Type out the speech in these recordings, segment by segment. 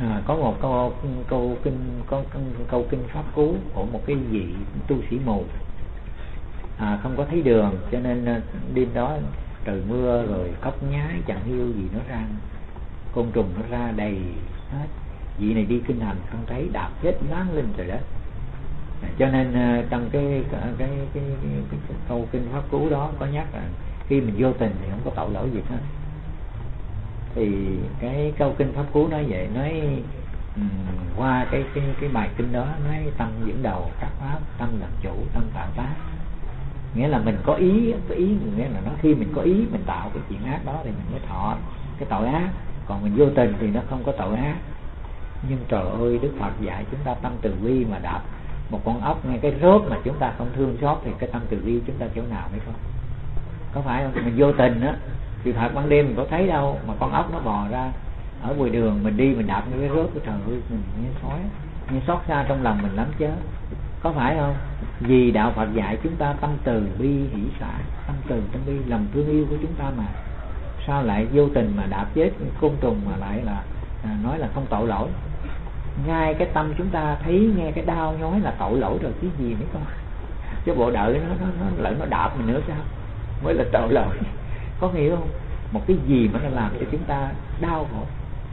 Có một câu kinh pháp cú của một cái vị tu sĩ mù, không có thấy đường, cho nên đêm đó trời mưa rồi cóc nhái chẳng hiu gì nó ra, côn trùng nó ra đầy hết. Vị này đi kinh hành không thấy, đạp chết láng lên trời đất. Cho nên trong cái câu kinh pháp cú đó có nhắc là khi mình vô tình thì không có tội lỗi gì hết. Thì cái câu kinh pháp cú nói vậy, nói qua cái bài kinh đó nói tâm dẫn đầu các pháp, tâm làm chủ, tâm tạo tác. Nghĩa là mình có ý nghĩa là nó khi mình có ý mình tạo cái chuyện ác đó thì mình mới thọ cái tội ác, còn mình vô tình thì nó không có tội ác. Nhưng trời ơi, Đức Phật dạy chúng ta tâm từ bi mà đạp một con ốc ngay cái rốt mà chúng ta không thương xót thì cái tâm từ bi chúng ta chỗ nào mới có phải không? Mình vô tình á thì thật ban đêm mình có thấy đâu, mà con ốc nó bò ra ở ngoài đường mình đi mình đạp ngay cái rốt của trời ơi, mình nghe xót xa trong lòng mình lắm chứ, có phải không? Vì đạo Phật dạy chúng ta tâm từ bi hỷ xả, tâm từ tâm bi lòng thương yêu của chúng ta mà sao lại vô tình mà đạp chết côn trùng mà lại là nói là không tội lỗi. Ngay cái tâm chúng ta thấy nghe cái đau nhói là tội lỗi rồi cái gì nữa con, chứ bộ đợi nó lỡ nó đạp mình nữa sao mới là tội lỗi. Có hiểu không? Một cái gì mà nó làm cho chúng ta đau khổ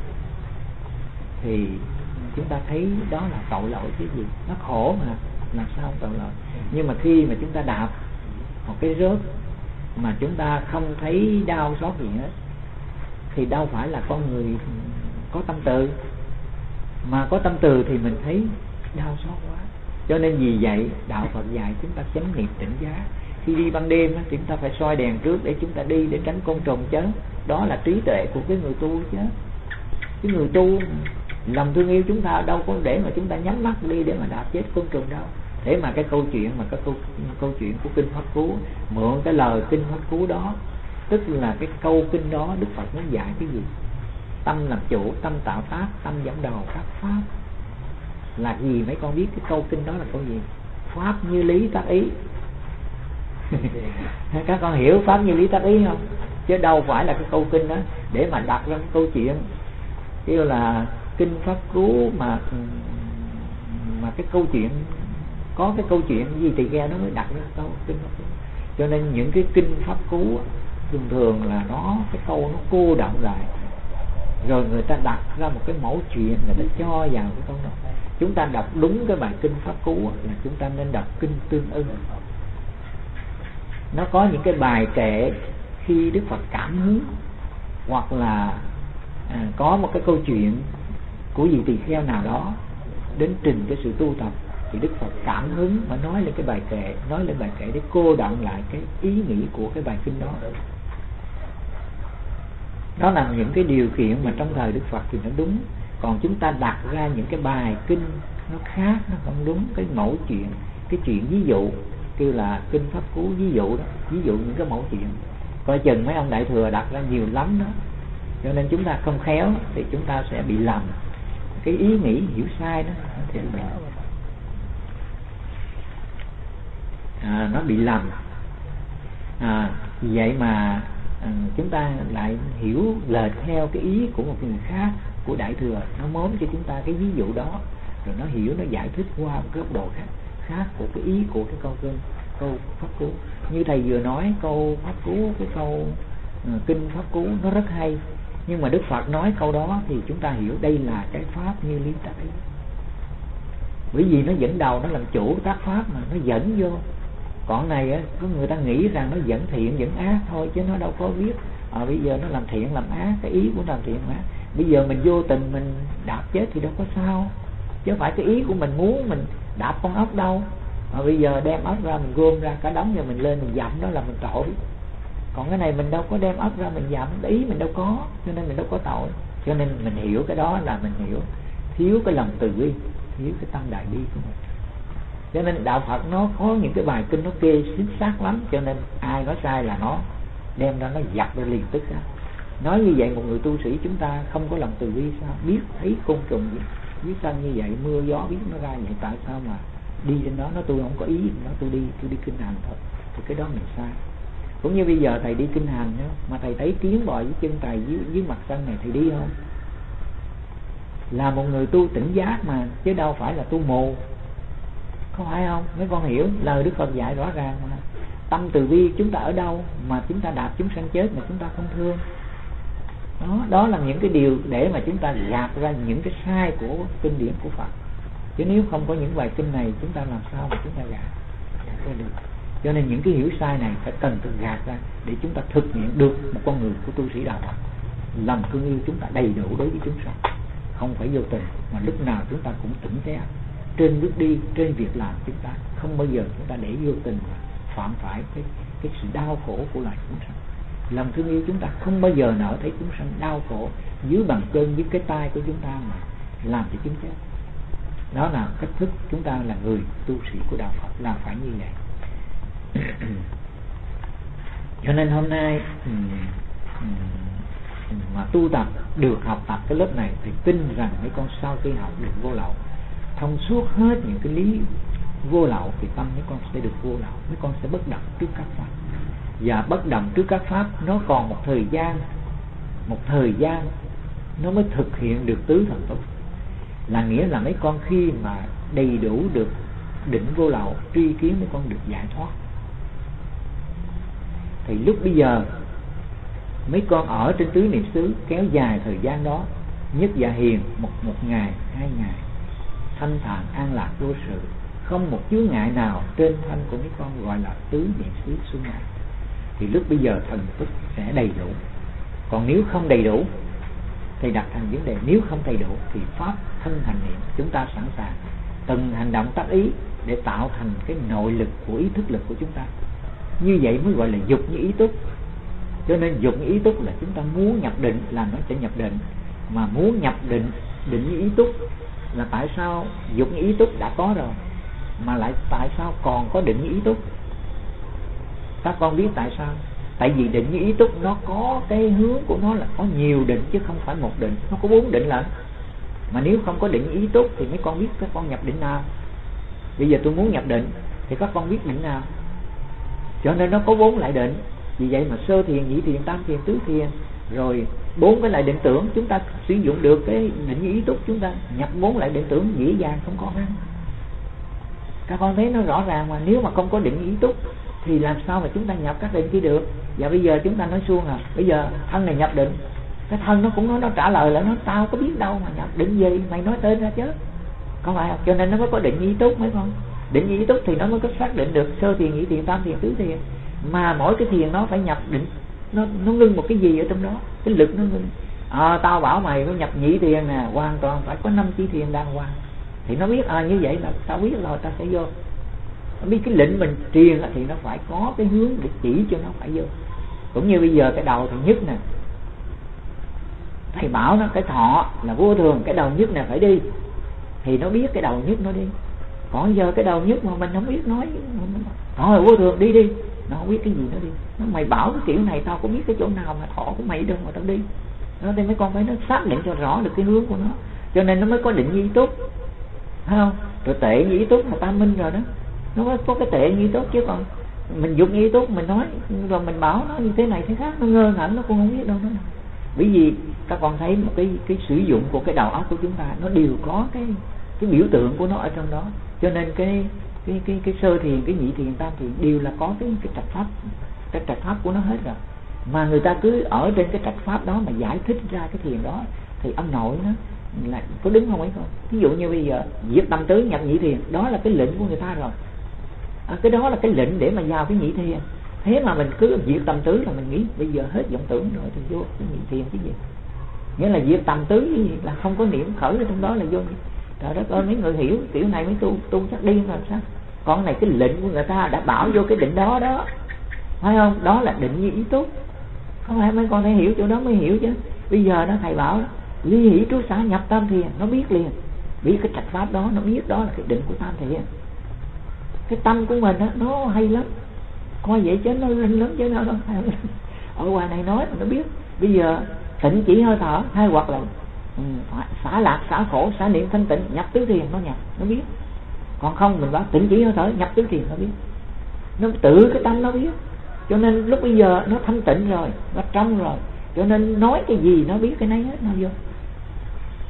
thì chúng ta thấy đó là tội lỗi cái gì, nó khổ mà làm sao không tội lỗi. Nhưng mà khi mà chúng ta đạp một cái rớt mà chúng ta không thấy đau xót gì hết thì đâu phải là con người có tâm từ. Mà có tâm từ thì mình thấy đau xót quá. Cho nên vì vậy đạo Phật dạy chúng ta chánh niệm tỉnh giác. Khi đi ban đêm chúng ta phải soi đèn trước để chúng ta đi, để tránh côn trùng chứ. Đó là trí tuệ của cái người tu chứ. Cái người tu lòng thương yêu chúng ta đâu có để mà chúng ta nhắm mắt đi để mà đạp chết côn trùng đâu. Thế mà cái câu chuyện mà cái câu chuyện của kinh Pháp Cú, mượn cái lời kinh Pháp Cú đó, tức là cái câu kinh đó Đức Phật muốn dạy cái gì? Tâm làm chủ, tâm tạo tác, tâm dẫn đầu các pháp là gì? Mấy con biết cái câu kinh đó là câu gì? Pháp như lý tác ý. Các con hiểu pháp như lý tác ý không? Chứ đâu phải là cái câu kinh đó để mà đặt ra cái câu chuyện kêu là kinh Pháp Cú mà cái câu chuyện có cái câu chuyện gì thì ra nó mới đặt ra câu kinh Pháp Cú. Cho nên những cái kinh Pháp Cú thường thường là nó cái câu nó cô đọng lại, rồi người ta đặt ra một cái mẫu chuyện, người ta cho vào cái câu đó. Chúng ta đọc đúng cái bài kinh Pháp Cú là chúng ta nên đọc kinh tương ưng. Nó có những cái bài kệ khi Đức Phật cảm hứng, hoặc là có một cái câu chuyện của vị tỳ kheo nào đó đến trình cái sự tu tập, thì Đức Phật cảm hứng mà nói lên cái bài kệ, nói lên bài kệ để cô đọng lại cái ý nghĩ của cái bài kinh đó. Đó là những cái điều kiện mà trong thời Đức Phật thì nó đúng. Còn chúng ta đặt ra những cái bài kinh nó khác, nó không đúng cái mẫu chuyện, cái chuyện ví dụ, kêu là kinh Pháp Cú ví dụ đó, ví dụ những cái mẫu chuyện. Coi chừng mấy ông đại thừa đặt ra nhiều lắm đó. Cho nên chúng ta không khéo thì chúng ta sẽ bị lầm, cái ý nghĩ hiểu sai đó thì nó bị lầm. Vì vậy mà chúng ta lại hiểu lệch theo cái ý của một người khác, của đại thừa, nó mớm cho chúng ta cái ví dụ đó, rồi nó hiểu, nó giải thích qua một cái góc độ khác của cái ý của cái câu Pháp Cú. Như thầy vừa nói câu Pháp Cú, cái câu kinh Pháp Cú nó rất hay, nhưng mà Đức Phật nói câu đó thì chúng ta hiểu đây là cái pháp như lý tác ý. Bởi vì nó dẫn đầu, nó làm chủ tác pháp mà nó dẫn vô. Còn này á, có người ta nghĩ rằng nó dẫn thiện dẫn ác thôi, chứ nó đâu có biết bây giờ nó làm thiện làm ác, cái ý của làm thiện làm ác. Bây giờ mình vô tình mình đạp chết thì đâu có sao, chứ phải cái ý của mình muốn mình đạp con ốc đâu. Bây giờ đem ốc ra mình gom ra cả đống rồi mình lên mình dặm, đó là mình tội. Còn cái này mình đâu có đem ốc ra mình dặm, ý mình đâu có, cho nên mình đâu có tội. Cho nên mình hiểu cái đó là mình hiểu thiếu cái lòng từ bi, thiếu cái tâm đại bi của mình. Cho nên đạo Phật nó có những cái bài kinh nó kê chính xác lắm, cho nên ai nói sai là nó đem ra nó dập ra liền tức ra. Nói như vậy một người tu sĩ chúng ta không có lòng từ bi sao? Biết thấy côn trùng biết sanh như vậy, mưa gió biết nó ra vậy, tại sao mà đi trên đó nó tôi không có ý nó tôi đi kinh hành thôi, thì cái đó mình sai. Cũng như bây giờ thầy đi kinh hành đó, mà thầy thấy kiến bò dưới chân thầy dưới mặt sân này thì đi không? là một người tu tỉnh giác mà, chứ đâu phải là tu mù. Có phải không? Mấy con hiểu lời Đức Phật dạy rõ ràng mà. Tâm từ bi chúng ta ở đâu mà chúng ta đạp chúng sanh chết mà chúng ta không thương? Đó là những cái điều để mà chúng ta gạt ra những cái sai của kinh điển của Phật. Chứ nếu không có những bài kinh này, chúng ta làm sao mà chúng ta gạt ra được? Cho nên những cái hiểu sai này phải cần được gạt ra để chúng ta thực hiện được một con người của tu sĩ đạo Phật. Lòng thương yêu chúng ta đầy đủ đối với chúng sanh, không phải vô tình, mà lúc nào chúng ta cũng tỉnh giác. Trên bước đi, trên việc làm, chúng ta không bao giờ chúng ta để vô tình và phạm phải cái sự đau khổ của loài chúng sanh. Lòng thương yêu chúng ta không bao giờ nỡ thấy chúng sanh đau khổ dưới bàn chân, dưới cái tay của chúng ta mà làm cho chúng chết. Đó là cách thức chúng ta là người tu sĩ của đạo Phật là phải như vậy. Cho nên hôm nay mà tu tập được học tập cái lớp này thì tin rằng mấy con sau khi học được vô lậu, thông suốt hết những cái lý vô lậu, thì tâm mấy con sẽ được vô lậu, mấy con sẽ bất động trước các pháp. Và bất động trước các pháp nó còn một thời gian nó mới thực hiện được tứ thần túc. Là nghĩa là mấy con khi mà đầy đủ được định vô lậu, tri kiến mấy con được giải thoát. Thì lúc bây giờ mấy con ở trên tứ niệm xứ kéo dài thời gian đó, nhất dạ hiền một ngày, 2 ngày, thanh thản an lạc vô sự, không một chướng ngại nào trên thân của mấy con, gọi là tứ niệm xứ xuân này. Thì lúc bây giờ thần thức sẽ đầy đủ. Còn nếu không đầy đủ thì đặt thành vấn đề, nếu không đầy đủ thì pháp thân hành niệm chúng ta sẵn sàng từng hành động tác ý để tạo thành cái nội lực của ý thức lực của chúng ta. Như vậy mới gọi là dục như ý túc. Cho nên dục như ý túc là chúng ta muốn nhập định là nó sẽ nhập định, mà muốn nhập định như ý túc là tại sao dục như ý túc đã có rồi mà lại tại sao còn có định như ý túc? Các con biết tại sao? Tại vì định như ý túc nó có cái hướng của nó là có nhiều định chứ không phải một định, nó có 4 định lận. Mà nếu không có định như ý túc thì mấy con biết các con nhập định nào? Bây giờ tôi muốn nhập định thì các con biết định nào? Cho nên nó có 4 loại định. Vì vậy mà sơ thiền, nhị thiền, tam thiền, tứ thiền, rồi 4 cái loại định tưởng chúng ta sử dụng được cái định như ý túc, chúng ta nhập 4 loại định tưởng dễ dàng không có năng. Các con thấy nó rõ ràng mà. Nếu mà không có định như ý túc thì làm sao mà chúng ta nhập các định kia được? Và bây giờ chúng ta nói suông bây giờ thân này nhập định, cái thân nó cũng nói, nó trả lời là nó tao có biết đâu mà nhập định gì, mày nói tên ra chứ, có phải không? Cho nên nó mới có định như ý túc mấy con. Định như ý túc thì nó mới có xác định được sơ thiền, nhị thiền, tam thiền, tứ thiền. Mà mỗi cái thiền nó phải nhập định, nó ngưng một cái gì ở trong đó, cái lực nó ngưng. Tao bảo mày phải nhập nhị thiền nè, hoàn toàn phải có 5 chi thiền đàng hoàng. Thì nó biết như vậy là tao biết rồi, tao sẽ vô. Nó biết cái lệnh mình truyền thì nó phải có cái hướng để chỉ cho nó phải vô. Cũng như bây giờ cái đầu thì nhất nè, thầy bảo nó cái thọ là vô thường, cái đầu nhất này phải đi, thì nó biết cái đầu nhất nó đi. Còn giờ cái đầu nhất mà mình không biết nói thọ là vô thường, đi nó không biết cái gì nó đi. Nó mày bảo cái kiểu này tao có biết cái chỗ nào mà thọ của mày đâu mà tao đi. Nó thì mấy con phải nó xác định cho rõ được cái hướng của nó, cho nên nó mới có định như túc, phải không? Rồi tệ như ý túc mà ta minh rồi đó, nó mới có cái tệ như ý túc. Chứ còn mình dùng như ý túc mình nói rồi mình bảo nó như thế này thế khác, nó ngơ ngẩn, nó cũng không biết đâu nó. Bởi vì các con thấy một cái sử dụng của cái đầu óc của chúng ta nó đều có cái biểu tượng của nó ở trong đó. Cho nên cái sơ thiền, cái nhị thiền, tam thiền đều là có cái trạch pháp của nó hết rồi. Mà người ta cứ ở trên cái trạch pháp đó mà giải thích ra cái thiền đó thì ông nội nó là có đứng không ấy con? Ví dụ như bây giờ diệt tâm tứ nhập nhị thiền, đó là cái lệnh của người ta rồi. Cái đó là cái lệnh để mà vào cái nhị thiền. Thế mà mình cứ diệt tâm tứ là mình nghĩ bây giờ hết vọng tưởng rồi thì vô cái nhị thiền cái gì? Nghĩa là diệt tâm tứ là không có niệm khởi ở trong đó là vô. Trời đất ơi, mấy người hiểu kiểu này mới tu chắc điên làm sao? Còn này cái lệnh của người ta đã bảo vô cái định đó đó, phải không? Đó là định như ý túc. Không phải mấy con phải hiểu chỗ đó mới hiểu chứ. Bây giờ đó thầy bảo ly hỷ trú xả nhập tam thiền, nó biết liền, biết cái trạch pháp đó, nó biết đó là cái định của tam thiền. Cái tâm của mình đó, nó hay lắm, coi vậy chứ nó linh lắm chứ đâu đâu. Ở ngoài này nói nó biết. Bây giờ tịnh chỉ hơi thở, hay hoặc là xả lạc, xả khổ, xả niệm thanh tịnh, nhập tứ thiền nó nhập, nó biết. Còn không mình bảo tịnh chỉ hơi thở, nhập tứ thiền nó biết. Nó tự cái tâm nó biết. Cho nên lúc bây giờ nó thanh tịnh rồi, nó trong rồi, cho nên nói cái gì nó biết cái nấy hết, nó vô.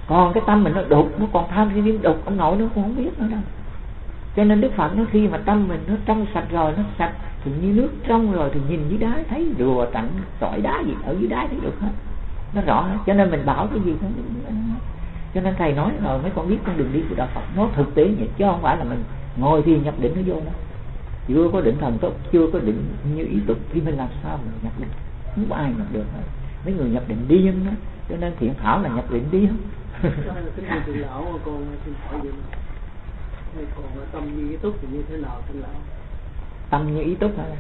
Còn cái tâm mình nó đục, nó còn tham si đục, ông nội nó cũng không biết nữa đâu. Cho nên Đức Phật nó khi mà tâm mình nó trong sạch rồi, nó sạch thì như nước trong rồi, thì nhìn dưới đáy thấy rùa tặng sỏi đá gì ở dưới đáy thấy được hết, nó rõ hết. Cho nên mình bảo cái gì cũng. Cho nên thầy nói rồi mấy con biết con đường đi của đạo Phật nó thực tế vậy, chứ không phải là mình ngồi thì nhập định nó vô đó. Chưa có định thần tốt, chưa có định như ý tục thì mình làm sao mình nhập định? Không có ai nhập được hết. Mấy người nhập định điên đó. Cho nên Thiện Thảo là nhập định điên. Cái lão con xin hỏi vậy. Còn tâm như ý túc thì như thế nào thưa lão? Tâm như ý túc hả?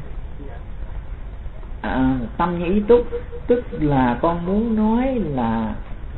Tâm như ý túc tức là con muốn nói là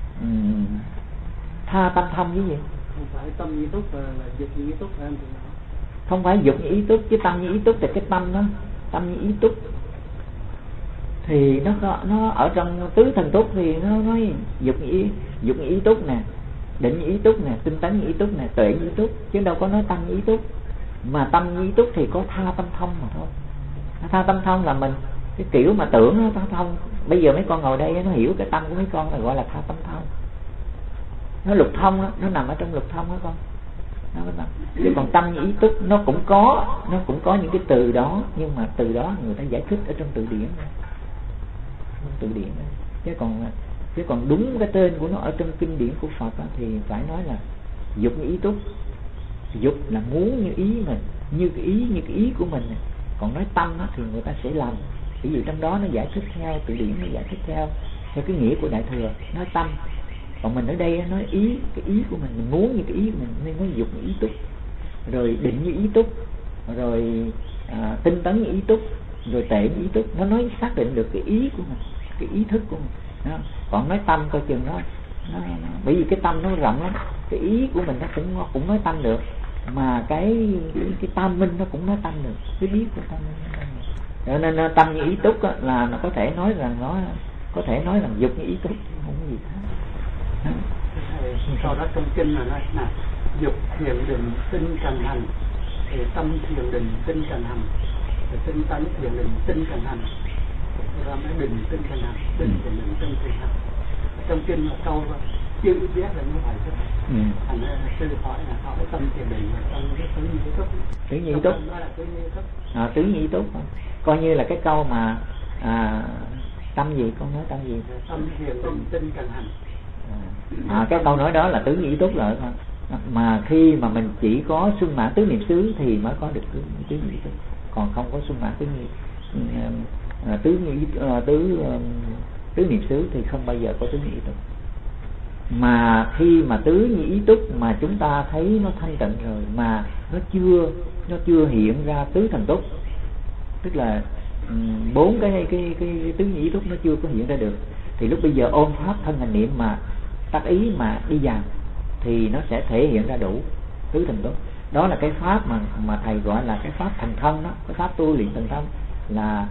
tha tâm thông với gì? Không phải tâm như ý túc là dục như ý túc phải không thưa lão? Không phải dục như ý túc, chứ tâm như ý túc là cái tâm đó. Tâm như ý túc thì nó ở trong tứ thần túc thì nó nói dục như ý túc nè, định như ý túc nè, tinh tấn như ý túc nè, tuệ như ý túc, chứ đâu có nói tâm như ý túc. Mà tâm như ý túc thì có tha tâm thông mà thôi. Tha tâm thông là mình cái kiểu mà tưởng nó tha thông. Bây giờ mấy con ngồi đây nó hiểu cái tâm của mấy con là gọi là tha tâm thông. Nó lục thông đó, nó nằm ở trong lục thông đó con. Chứ còn tâm như ý túc nó cũng có những cái từ đó, nhưng mà từ đó người ta giải thích ở trong từ điển. Từ điển chứ còn đúng cái tên của nó ở trong kinh điển của Phật đó, thì phải nói là dục như ý túc. Dục là muốn như ý mình, như cái ý của mình. Còn nói tâm đó, thì người ta sẽ làm. Ví dụ trong đó nó giải thích theo từ điển, nó giải thích theo cái nghĩa của Đại Thừa, nói tâm. Còn mình ở đây nói ý, cái ý của mình muốn như cái ý của mình nên nói dục như ý túc. Rồi định như ý túc, rồi tinh tấn như ý túc, rồi tệ như ý túc. Nó nói xác định được cái ý của mình, cái ý thức của mình đó. Còn nói tâm coi chừng nó bởi vì cái tâm nó rộng lắm, cái ý của mình nó cũng nói tâm được, mà cái tam minh nó cũng nói tâm được, cái biết của tam minh. Cho nên tâm như ý túc á, là nó có thể nói rằng dục như ý túc, không có gì khác. Sau đó trong kinh là nói là dục thiền định tinh cần hành, thì tâm thiền định tinh cần hành, thì tinh tấn thiền định tinh cần hành, ra mới định tinh cần hành, định thiền định tinh cần hành. Trong kinh là câu chưa biết là như vậy chứ. Thành sư hỏi là hỏi tâm thiền định là tâm cái tứ như túc. Tứ như túc. Tứ như túc. Coi như là cái câu mà tâm gì, con nói tâm gì? Tâm thiền định tinh cần hành. Cái câu nói đó là tứ như túc rồi thôi. Mà khi mà mình chỉ có xuân mãn tứ niệm xứ thì mới có được tứ như túc. Còn không có xuân mãn tứ niệm xứ thì không bao giờ có tứ như túc. Mà khi mà tứ như ý túc mà chúng ta thấy nó thanh tịnh rồi mà nó chưa hiện ra tứ thần túc, tức là bốn cái tứ như ý túc nó chưa có hiện ra được, thì lúc bây giờ ôm pháp thân hành niệm mà tác ý mà đi vào thì nó sẽ thể hiện ra đủ tứ thần túc. Đó là cái pháp mà thầy gọi là cái pháp thành thân đó, cái pháp tu luyện thành thân là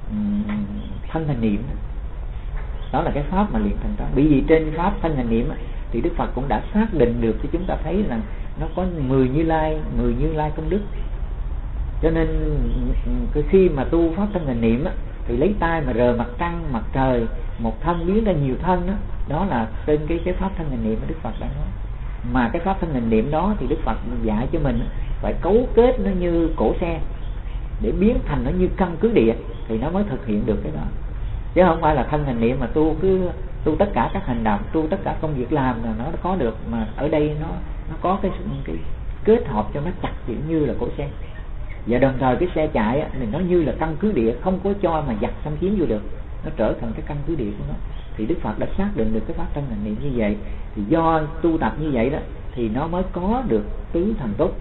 thân hành niệm. Đó là cái pháp mà luyện thành thân. Bởi vì trên pháp thân hành niệm thì Đức Phật cũng đã xác định được cho chúng ta thấy là nó có 10 Như Lai công đức. Cho nên khi mà tu pháp thân hành niệm thì lấy tay mà rờ mặt trăng, mặt trời, một thân biến ra nhiều thân đó, đó là trên cái pháp thân hành niệm mà Đức Phật đã nói. Mà cái pháp thân hành niệm đó thì Đức Phật dạy cho mình phải cấu kết nó như cổ xe để biến thành nó như căn cứ địa thì nó mới thực hiện được cái đó. Chứ không phải là thân hành niệm mà tu tất cả các hành động, tu tất cả công việc làm là nó có được, mà ở đây nó có cái kết hợp cho nó chặt chẽ như là cổ xe. Và đồng thời cái xe chạy thì nó như là căn cứ địa, không có cho mà giặc xâm chiếm vô được, nó trở thành cái căn cứ địa của nó. Thì Đức Phật đã xác định được cái pháp thân hành niệm như vậy, thì do tu tập như vậy đó thì nó mới có được tứ thần túc.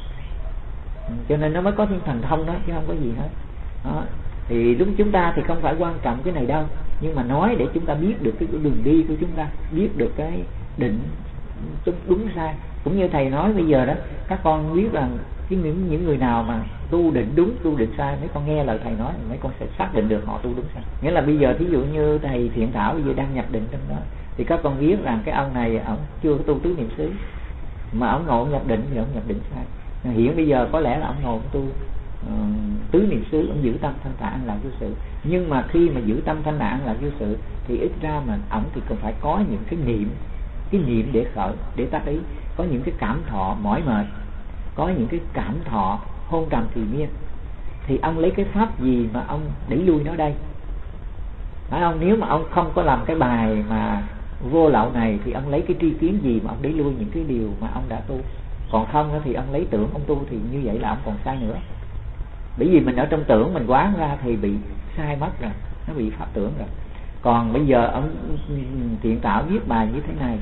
Cho nên nó mới có thiên thần thông đó, chứ không có gì hết đó. Thì lúc chúng ta thì không phải quan trọng cái này đâu, nhưng mà nói để chúng ta biết được cái đường đi của chúng ta, biết được cái định đúng sai. Cũng như thầy nói bây giờ đó, các con biết rằng những người nào mà tu định đúng, tu định sai, mấy con nghe lời thầy nói, mấy con sẽ xác định được họ tu đúng sai. Nghĩa là bây giờ thí dụ như thầy Thiện Thảo bây giờ đang nhập định trong đó, thì các con biết rằng cái ông này ông chưa có tu tứ niệm xứ, mà ông ngộ nhập định thì ông nhập định sai. Hiện bây giờ có lẽ là ông ngộ tu tứ niệm xứ, ông giữ tâm thanh thản an lạc vô sự. Nhưng mà khi mà giữ tâm thanh thản an lạc vô sự thì ít ra mà ông thì còn phải có những cái niệm cái niệm để tác ý. Có những cái cảm thọ mỏi mệt, có những cái cảm thọ hôn trầm thì miên, thì ông lấy cái pháp gì mà ông đẩy lui nó đây? Phải không? Nếu mà ông không có làm cái bài mà vô lậu này thì ông lấy cái tri kiến gì mà ông đẩy lui những cái điều mà ông đã tu? Còn không thì ông lấy tưởng ông tu, thì như vậy là ông còn sai nữa. Bởi vì mình ở trong tưởng mình quán ra thì bị sai mất rồi, nó bị pháp tưởng rồi. Còn bây giờ ông Thiện Tạo viết bài như thế này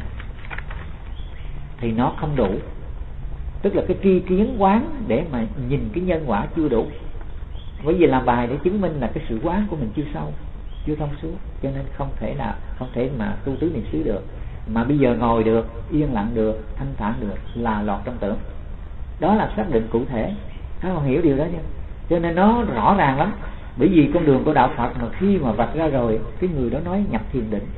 thì nó không đủ. Tức là cái tri kiến quán để mà nhìn cái nhân quả chưa đủ. Bởi vì làm bài để chứng minh là cái sự quán của mình chưa sâu, chưa thông suốt, cho nên không thể mà tu tứ niệm xứ được. Mà bây giờ ngồi được, yên lặng được, thanh thản được là lọt trong tưởng. Đó là xác định cụ thể. Các bạn hiểu điều đó chưa? Cho nên nó rõ ràng lắm. Bởi vì con đường của đạo Phật mà khi mà vạch ra rồi, cái người đó nói nhập thiền định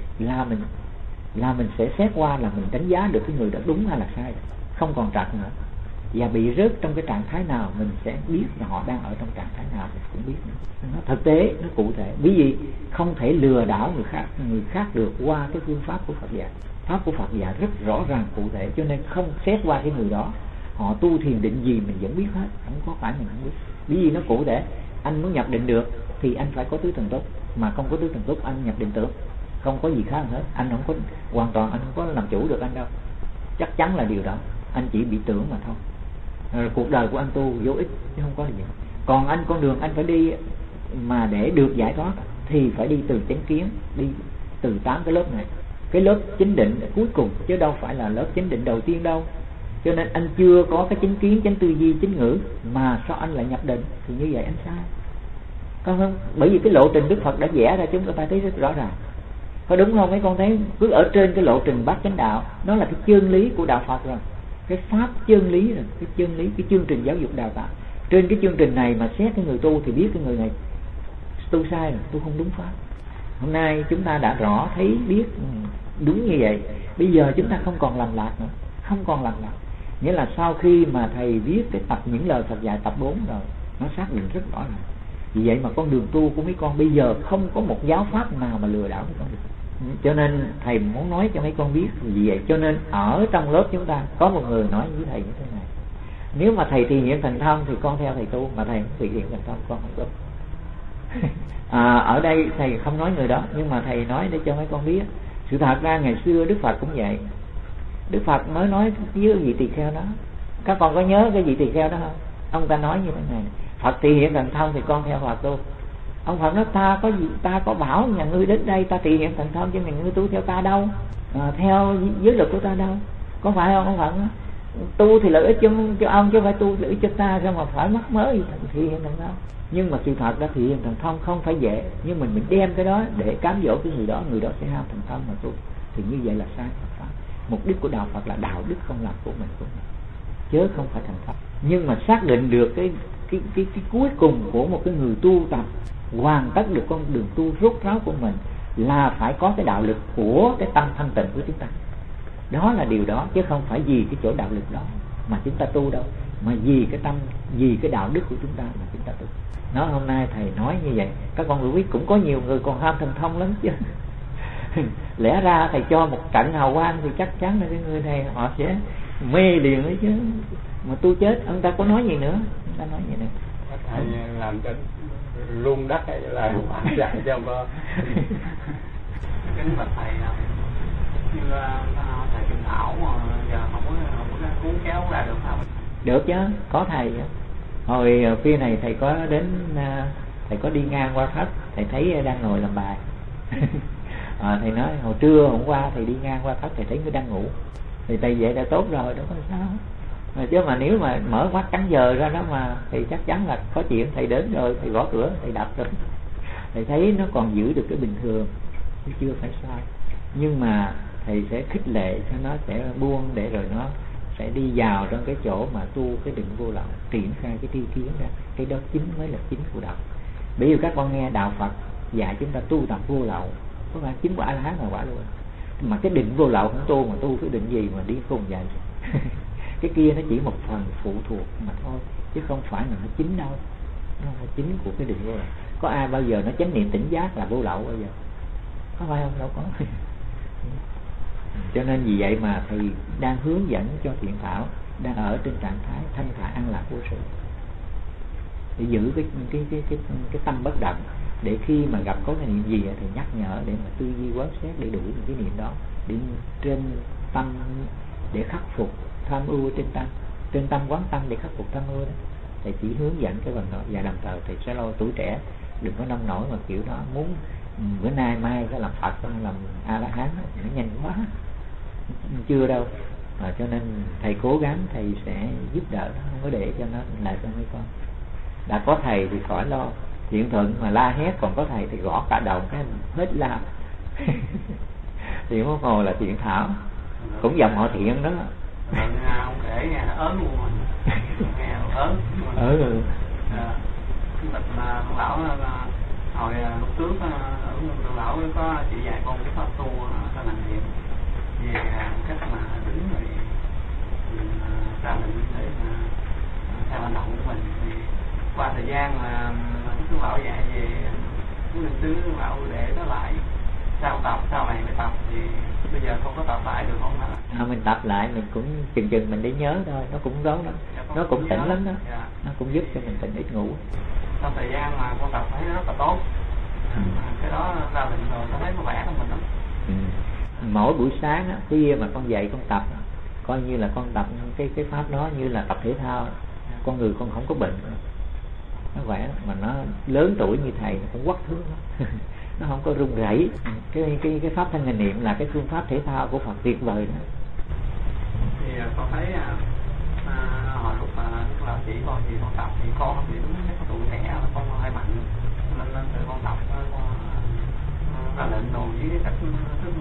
là mình sẽ xét qua, là mình đánh giá được cái người đó đúng hay là sai, không còn trật nữa. Và bị rớt trong cái trạng thái nào mình sẽ biết là họ đang ở trong trạng thái nào, mình cũng biết nữa. Nó thực tế, nó cụ thể. Bởi vì không thể lừa đảo người khác được qua cái phương pháp của Phật dạy. Pháp của Phật dạy rất rõ ràng cụ thể, cho nên không xét qua cái người đó. Họ tu thiền định gì mình vẫn biết hết, không có phải mình không biết. Bởi vì nó cụ thể. Anh muốn nhập định được thì anh phải có tứ thần túc, mà không có tứ thần túc anh nhập định tưởng, không có gì khác hết. Anh không có hoàn toàn, anh không có làm chủ được anh đâu. Chắc chắn là điều đó. Anh chỉ bị tưởng mà thôi. Rồi cuộc đời của anh tu vô ích chứ không có gì. Còn anh, con đường anh phải đi mà để được giải thoát thì phải đi từ chánh kiến, đi từ 8 cái lớp này. Cái lớp chánh định cuối cùng, chứ đâu phải là lớp chánh định đầu tiên đâu. Cho nên anh chưa có cái chánh kiến, chánh tư duy, chánh ngữ mà sao anh lại nhập định, thì như vậy anh sai. Có không? Bởi vì cái lộ trình Đức Phật đã vẽ ra chúng ta thấy rất rõ ràng. Có đúng không? Mấy con thấy cứ ở trên cái lộ trình bát chánh đạo, nó là cái chân lý của đạo Phật rồi. Cái pháp chân lý rồi, cái chân lý, cái chương trình giáo dục đào tạo. Trên cái chương trình này mà xét cái người tu thì biết cái người này tu sai rồi, tu không đúng pháp. Hôm nay chúng ta đã rõ thấy biết đúng như vậy. Bây giờ chúng ta không còn làm lạc nữa, không còn làm lạc. Nghĩa là sau khi mà thầy viết cái tập những lời Phật dạy tập 4 rồi, nó xác định rất rõ ràng. Vì vậy mà con đường tu của mấy con bây giờ không có một giáo pháp nào mà lừa đảo mấy con được. Cho nên thầy muốn nói cho mấy con biết vì vậy. Cho nên ở trong lớp chúng ta có một người nói với thầy như thế này: nếu mà thầy thị hiện thành thông thì con theo thầy tu, mà thầy không thị hiện thành thông con không tu. Ở đây thầy không nói người đó, nhưng mà thầy nói để cho mấy con biết. Sự thật ra ngày xưa Đức Phật cũng vậy. Đức Phật mới nói với vị tỳ kheo đó. Các con có nhớ cái vị tỳ kheo đó không? Ông ta nói như thế này: Phật thị hiện thành thông thì con theo Phật tu. Ông Phật nói: ta có bảo nhà ngươi đến đây ta thị hiện thành thông, chứ nhà ngươi tu theo ta đâu, theo giới luật của ta đâu, có phải không? Ông Phật nói: tu thì lợi ích cho ông chứ không phải tu lợi ích cho ta, sao mà phải mắc mớ gì thị hiện thành thông. Nhưng mà sự thật đã thị hiện thành thông không phải dễ, nhưng mình đem cái đó để cám dỗ cái người đó sẽ ham thành thông mà tu, thì như vậy là sai Phật pháp. Mục đích của đạo Phật là đạo đức không làm của mình chứ không phải thành pháp. Nhưng mà xác định được cái cuối cùng của một cái người tu tập, hoàn tất được con đường tu rốt ráo của mình là phải có cái đạo lực của cái tâm thanh tịnh của chúng ta. Đó là điều đó, chứ không phải vì cái chỗ đạo lực đó mà chúng ta tu đâu, mà vì cái tâm, vì cái đạo đức của chúng ta mà chúng ta tu. Nó hôm nay thầy nói như vậy, các con được biết cũng có nhiều người còn ham thành thông lắm chứ. Lẽ ra thầy cho một trận hào quang thì chắc chắn là cái người này họ sẽ mê liền đấy chứ. Mà tu chết, ông ta có nói gì nữa? Ông ta nói gì nữa? Thầy làm cho luôn đất hay là dạy cho ông có. Kính bạch thầy, như thầy Kim Thảo mà giờ không có cuốn kéo ra được không? Được chứ, có thầy. Hồi phía này thầy có đến, thầy có đi ngang qua Pháp, thầy thấy đang ngồi làm bài. Thầy nói hồi trưa hôm qua thầy đi ngang qua Pháp, thầy thấy người đang ngủ, thì thầy vậy đã tốt rồi, đâu có sao. Chứ mà nếu mà mở mắt cắn giờ ra đó mà thì chắc chắn là có chuyện. Thầy đến rồi, thầy gõ cửa, thầy đập rồi, thầy thấy nó còn giữ được cái bình thường chứ chưa phải sai. Nhưng mà thầy sẽ khích lệ cho nó sẽ buông, để rồi nó sẽ đi vào trong cái chỗ mà tu cái định vô lậu, triển khai cái tri kiến ra. Cái đó chính mới là chính của đạo. Bởi vì các con nghe đạo Phật dạy chúng ta tu tập vô lậu, có phải chính của A La Hán là quả luôn. Mà cái định vô lậu không tu, mà tu cái định gì mà đi cùng vậy. Cái kia nó chỉ một phần phụ thuộc mà thôi, chứ không phải là nó chính đâu. Nó là chính của cái định vô lậu. Có ai bao giờ nó chánh niệm tỉnh giác là vô lậu bao giờ? Có phải không? Đâu có. Cho nên vì vậy mà thầy đang hướng dẫn cho Thiện Thảo đang ở trên trạng thái thanh thản an lạc vô sự, để giữ cái tâm bất động, để khi mà gặp có cái niệm gì thì nhắc nhở, để mà tư duy quán xét, để đuổi những cái niệm đó, để trên tâm, để khắc phục tham ưu trên tâm, trên tâm quán tâm để khắc phục tham ưu đó. Thầy chỉ hướng dẫn cái phần đó, và đồng thời thầy sẽ lo tuổi trẻ đừng có nông nổi mà kiểu đó muốn bữa nay mai phải làm Phật, làm A La Hán nó nhanh quá, chưa đâu. Cho nên thầy cố gắng, thầy sẽ giúp đỡ nó, không có để cho nó lại cho mấy con. Đã có thầy thì khỏi lo, Thiện Thuận mà la hét, còn có thầy thì gõ cả đầu cái hết la. Thì Môn Hồ là Thiện Thảo cũng dòng họ Thiện đó. Ông kể nghe nó ớn luôn rồi. Nghe ớn. Mình lão hồi lúc trước lão có chỉ dạy con cái pháp tu thân hành niệm về cách mà đứng rồi ra lệnh để mà theo hành động của mình. Thì qua thời gian mà lúc lão dạy về cái linh tứ, lão để nó lại sau tập, sau này mới tập, thì bây giờ không có tập lại được không hả? Mình tập lại mình cũng chừng mình để nhớ thôi, nó cũng đó đó, nó cũng tỉnh lắm đó, nó cũng giúp cho mình tỉnh ít ngủ. Trong thời gian mà con tập thấy nó rất là tốt, cái đó ra bình thường nó thấy nó khỏe hơn mình lắm. Mỗi buổi sáng á, khuya mà con dậy con tập, coi như là con tập cái pháp đó như là tập thể thao, con người con không có bệnh, nó khỏe. Mà nó lớn tuổi như thầy nó cũng quắc thước nó không có run rẩy. Cái pháp thân hành niệm là cái phương pháp thể thao của Phật tuyệt vời đó. Thì con thấy hồi lúc là chỉ con thì con tập thì con thì đúng cái tuổi trẻ con hơi mạnh, nên từ con tập con ra lệnh đồ với cái cách thức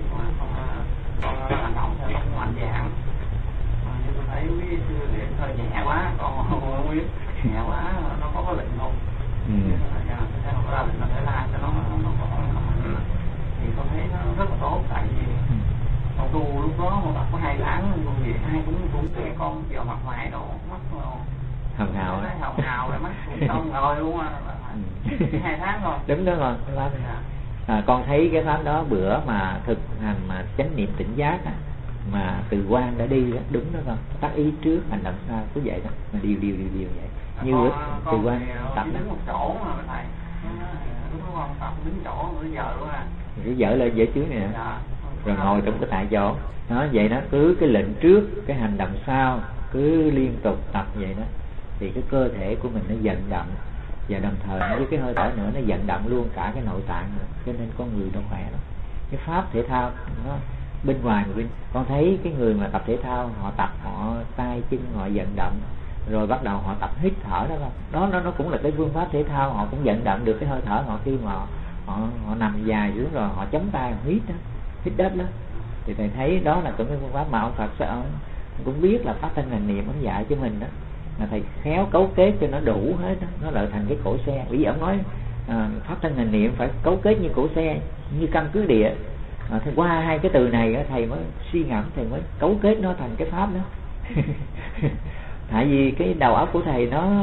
con hành động theo con mạnh dạn. Nhưng tôi thấy quý sư luyện hơi nhẹ quá, con không biết nhẹ quá nó có lệnh không? Theo ra lệnh là phải la cho nó mạnh. Thì con thấy nó rất là tốt, tại vì con tu lúc đó một tập có 2 tháng công việc, ai cũng nghe con giờ mặt ngoài đồ mắt hồng hào rồi mắt cũng xong rồi luôn á. 2 tháng rồi. Đúng đó rồi. Con thấy cái pháp đó bữa mà thực hành mà chánh niệm tỉnh giác á, mà Từ Quan đã đi đó, đúng đó con, tác ý trước hành động sau, cứ vậy đó, mà điều vậy. Như Từ Quan tập đó. Đứng một chỗ mà thầy, lúc đó con tập đứng chỗ nửa giờ luôn à. Cứ dở lên dở trước nè, rồi ngồi trong cái tại chỗ nó vậy đó, cứ cái lệnh trước cái hành động sau, cứ liên tục tập vậy đó, thì cái cơ thể của mình nó vận động, và đồng thời với cái hơi thở nữa nó vận động luôn cả cái nội tạng nữa, cho nên con người nó khỏe lắm. Cái pháp thể thao nó bên ngoài mà bên con thấy cái người mà tập thể thao, họ tập họ tay chân họ vận động, rồi bắt đầu họ tập hít thở đó, nó cũng là cái phương pháp thể thao, họ cũng vận động được cái hơi thở họ khi mà họ nằm dài xuống rồi họ chống tay họ hít đó, hít đất đó. Thì thầy thấy đó là cũng cái phương pháp mà ông Phật sẽ cũng biết là pháp thân hành niệm ông dạy cho mình đó, mà thầy khéo cấu kết cho nó đủ hết đó, nó lại thành cái cổ xe. Bởi vì ông nói pháp thân hành niệm phải cấu kết như cổ xe, như căn cứ địa. Thì qua 2 cái từ này thầy mới suy ngẫm, thầy mới cấu kết nó thành cái pháp đó. Tại vì cái đầu óc của thầy nó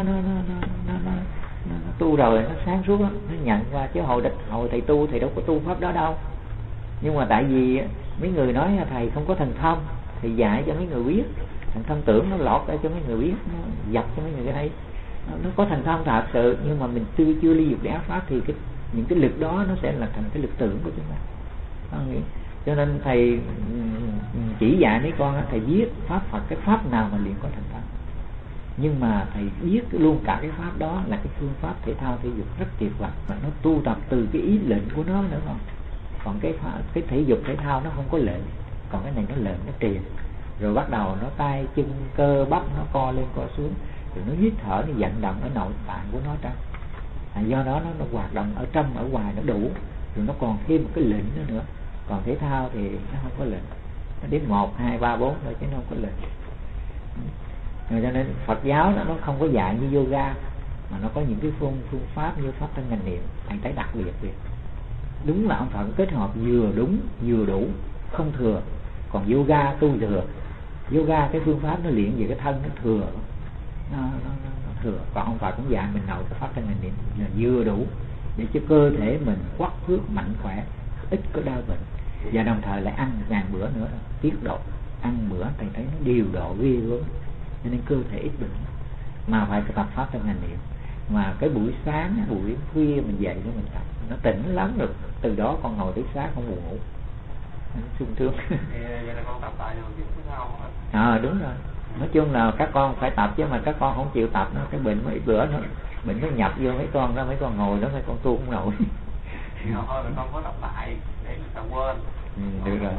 tu rồi nó sáng suốt lắm, nó nhận ra, chứ hồi thầy tu thầy đâu có tu pháp đó đâu. Nhưng mà tại vì mấy người nói thầy không có thần thông, thì dạy cho mấy người biết, thần thông tưởng nó lọt ra cho mấy người biết, nó dập cho mấy người thấy nó có thần thông thật sự, nhưng mà mình chưa ly dục để ác pháp thì những cái lực đó nó sẽ là thành cái lực tưởng của chúng ta. Cho nên thầy chỉ dạy mấy con, thầy viết pháp Phật cái pháp nào mà liền có thần thông, nhưng mà thầy biết luôn cả cái pháp đó là cái phương pháp thể thao thể dục rất tuyệt vời, mà nó tu tập từ cái ý lệnh của nó nữa không. Còn cái thể dục thể thao nó không có lệnh, còn cái này nó lệnh, nó truyền, rồi bắt đầu nó tay chân cơ bắp nó co lên co xuống, rồi nó hít thở, nó vận động ở nội tạng của nó trong. Do đó nó hoạt động ở trong ở ngoài nó đủ, rồi nó còn thêm một cái lệnh nữa. Còn thể thao thì nó không có lệnh, nó đến 1, 2, 3, 4 thôi chứ nó không có lệnh. Rồi cho nên Phật giáo nó không có dạy như yoga, mà nó có những cái phương pháp như pháp thân hành niệm, thầy thấy đặc biệt. Đúng là ông Phật kết hợp vừa đúng vừa đủ, không thừa. Còn yoga tu thừa, yoga cái phương pháp nó luyện về cái thân nó thừa, nó thừa. Còn ông Phật cũng dạy mình nấu cái pháp thân hành niệm là vừa đủ để cho cơ thể mình quắc phước mạnh khỏe, ít có đau bệnh. và đồng thời lại ăn ngàn bữa nữa, tiết độ ăn bữa thầy thấy nó điều độ ghê gớm, cho nên cơ thể ít bệnh, mà phải tập pháp thân hành niệm. Mà cái buổi sáng buổi khuya mình dậy để mình tập, nó tỉnh lắm được, từ đó con ngồi tới sáng không buồn ngủ, sung sướng. Vậy là con tập tại rồi chứ không? Đúng rồi, nói chung là các con phải tập, chứ mà các con không chịu tập nó cái bệnh mấy bữa nữa, bệnh nó nhập vô mấy con đó, mấy con ngồi đó mấy con tu không nổi. Thôi là con có tập lại để người ta quên. Được rồi.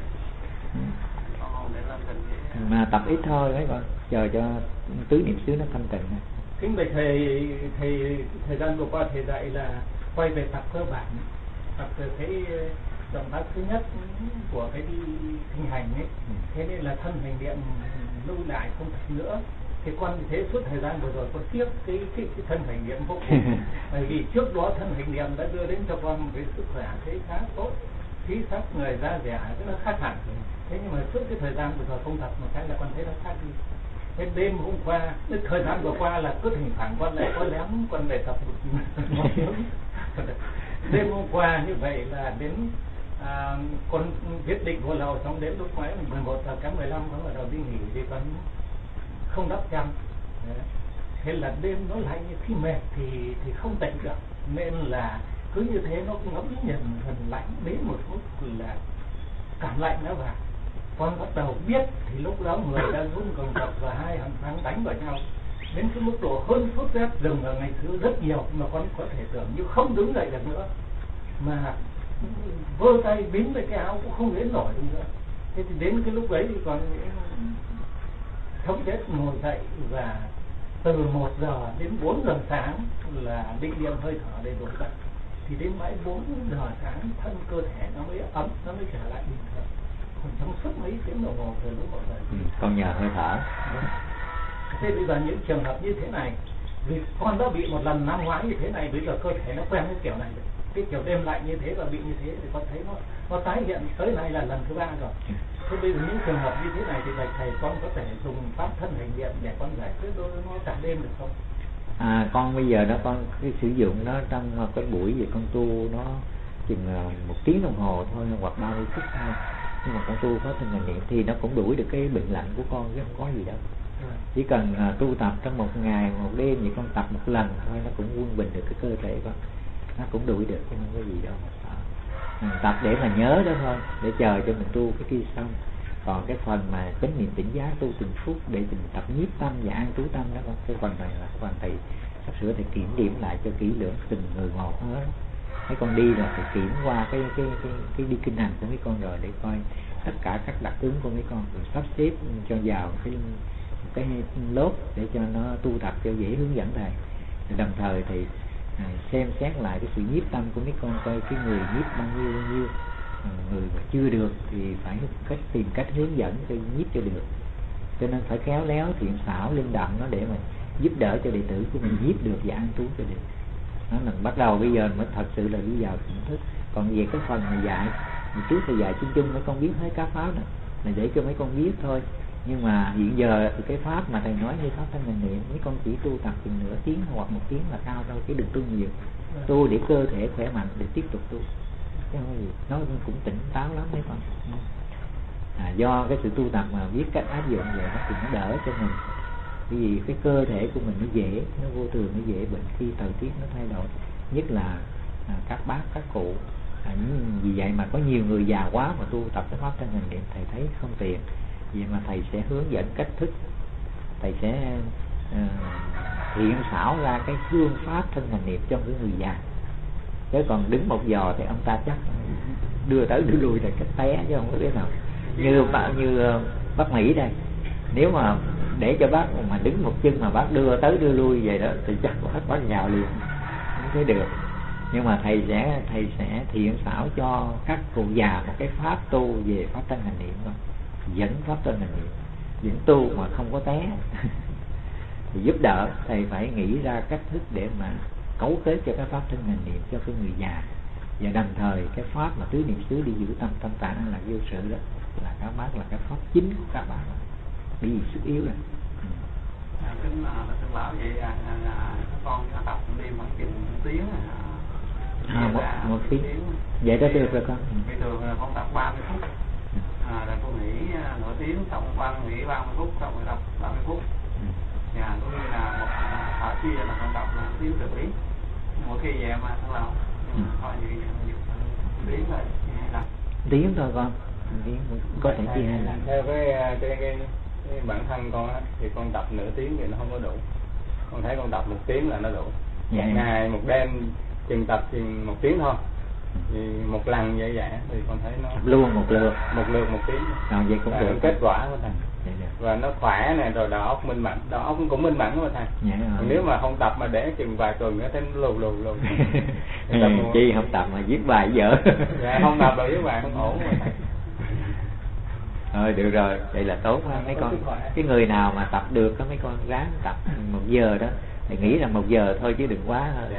Con không để lên tình mà tập ít thôi mấy con, chờ cho tứ niệm xứ nó thanh tịnh. Kính bạch thầy, thời gian vừa qua thầy dạy là quay về tập cơ bản, tập từ cái động tác thứ nhất của cái đi hành hành ấy, thế nên là thân hành niệm lưu lại không tập nữa. Thì con thế suốt thời gian vừa rồi con tiếc cái thân hành niệm vô cùng. Bởi vì trước đó thân hành niệm đã đưa đến cho con một cái sức khỏe thấy khá tốt, khí sắc người da dẻ rất là khác hẳn. Thế nhưng mà suốt cái thời gian vừa rồi không tập một cái là con thấy nó khác đi. Thế đêm hôm qua, thời gian vừa qua là cứ thỉnh thoảng con lại có lém, con lại tập một tiếng. Đêm hôm qua như vậy là đến con quyết định vô lầu, xong đến lúc mấy 11 giờ kém 15 con bắt đầu đi nghỉ thì con không đắp chăn. Thế là đêm nó lạnh, khi mệt thì không tỉnh được, nên là cứ như thế nó ngấm nhận phần lạnh đến một phút là cảm lạnh nó vào. Con bắt đầu biết thì lúc đó người đang run cầm cập và hai hàm răng đánh vào nhau đến cái mức độ hơn sốt rét rừng ở ngày xưa rất nhiều, mà con có thể tưởng như không đứng dậy được nữa, mà vơ tay bím với cái áo cũng không đến nổi được nữa. Thế thì đến cái lúc ấy thì con thống chết ngồi dậy, và từ 1 giờ đến 4 giờ sáng là định niệm hơi thở để đổi dậy, thì đến mãi 4 giờ sáng thân cơ thể nó mới ấm, nó mới trở lại bình thường. Còn trong suốt mấy tiếng đồng hồ từ lúc 1 giờ con nhờ hơi thở. Thế bây giờ những trường hợp như thế này, vì con đã bị một lần năm ngoái như thế này, bây giờ cơ thể nó quen cái kiểu này rồi. Cái kiểu đêm lạnh như thế và bị như thế thì con thấy nó tái hiện tới nay là lần thứ 3 rồi. Thế bây giờ những trường hợp như thế này thì bạch thầy con có thể dùng pháp thân hành niệm để con giải quyết nó cả đêm được không? Con bây giờ đó con cái sử dụng nó trong cái buổi về con tu nó chừng 1 tiếng đồng hồ thôi, hoặc 30 phút thôi. Nhưng mà con tu pháp thân hành niệm thì nó cũng đuổi được cái bệnh lạnh của con, chứ không có gì đâu. Chỉ cần tu tập trong 1 ngày 1 đêm thì con tập 1 lần thôi, nó cũng quân bình được cái cơ thể con, nó cũng đuổi được, chứ không có gì đâu mà sợ. Tập để mà nhớ đó thôi, để chờ cho mình tu cái kia xong. Còn cái phần mà chánh niệm tỉnh giác tu từng phút để mình tập nhiếp tâm và an trú tâm đó con, cái phần này là phần thầy sắp sửa thầy kiểm điểm lại cho kỹ lưỡng từng người một hết. Mấy con đi rồi thì kiểm qua cái đi kinh hành của mấy con rồi, để coi tất cả các đặc ứng của mấy con, rồi sắp xếp cho vào cái lớp để cho nó tu tập cho dễ hướng dẫn thầy. Đồng thời thì xem xét lại cái sự nhiếp tâm của mấy con, coi cái người nhiếp bao nhiêu, người mà chưa được thì phải tìm cách hướng dẫn cho nhiếp cho được. Cho nên phải khéo léo thiện xảo linh động nó để mà giúp đỡ cho đệ tử của mình nhiếp được và an trú cho được. Nó là bắt đầu bây giờ mới thật sự là đi vào tỉnh thức. Còn về cái phần mà dạy trước thầy dạy chung chung mấy con biết hết các pháp đó là để cho mấy con biết thôi. Nhưng mà hiện giờ thì cái pháp mà thầy nói như pháp thân hành niệm, mấy con chỉ tu tập chừng nửa tiếng hoặc 1 tiếng là cao thôi, chứ đừng tu nhiều. Tu để cơ thể khỏe mạnh để tiếp tục tu, chứ không có gì. Nó cũng tỉnh táo lắm mấy con. Do cái sự tu tập mà biết cách áp dụng vậy đó thì nó đỡ cho mình. Bởi vì cái cơ thể của mình nó dễ, nó vô thường, nó dễ bệnh khi thời tiết nó thay đổi, nhất là các bác các cụ. Vì vậy mà có nhiều người già quá mà tu tập cái pháp thân hành niệm thầy thấy không tiện. Vậy mà thầy sẽ hướng dẫn cách thức, thầy sẽ thiện xảo ra cái phương pháp thân hành niệm cho cái người già. Chứ còn đứng 1 giờ thì ông ta chắc đưa tới đưa lui là cách té, chứ không có biết nào. Như bác Mỹ đây, nếu mà để cho bác mà đứng 1 chân mà bác đưa tới đưa lui vậy đó thì chắc bác nhào liền, không thấy được. Nhưng mà thầy sẽ thiện xảo cho các cụ già một cái pháp tu về pháp thân hành niệm thôi, dẫn pháp thân hành niệm, dẫn tu mà không có té. Thì giúp đỡ thầy phải nghĩ ra cách thức để mà cấu kết cho cái pháp thân hành niệm cho cái người già. Và đồng thời cái pháp mà tứ niệm xứ đi giữ tâm tâm tạng là vô sự đó, là các bác là cái pháp chính của các bạn, bị sức yếu rồi. Kính lão vậy các con tập đêm khoảng chừng 1 tiếng một tiếng vậy đó được rồi con. Bình thường là con tập 30 phút, là con nghỉ nửa tiếng, xong con nghỉ 30 phút, xong rồi tập 30 phút. Cũng như là một thời kia là con tập là tiếng rưỡi, mỗi khi về mà thằng nào thôi gì tiếng rồi tiếng thôi con, tiếng có thể chia hai lần. Theo cái bản thân con á thì con tập nửa tiếng thì nó không có đủ, con thấy con tập 1 tiếng là nó đủ. Một ngày một đêm chừng tập chừng 1 tiếng thôi, thì một lần vậy thì con thấy nó luôn một lượt 1 tiếng vậy cũng được, kết quả của thầy. Và nó khỏe này, rồi đầu óc minh mẫn, đầu óc cũng minh mẫn mà thầy. Nếu mà không tập mà để chừng vài tuần nữa thấy nó lù chi không tập mà viết bài dở. Không tập rồi viết bài không ổn mà thầy. Thôi được rồi, vậy là tốt ha mấy con. Cái người nào mà tập được có mấy con ráng tập 1 giờ đó, thì nghĩ là 1 giờ thôi chứ đừng quá hơn.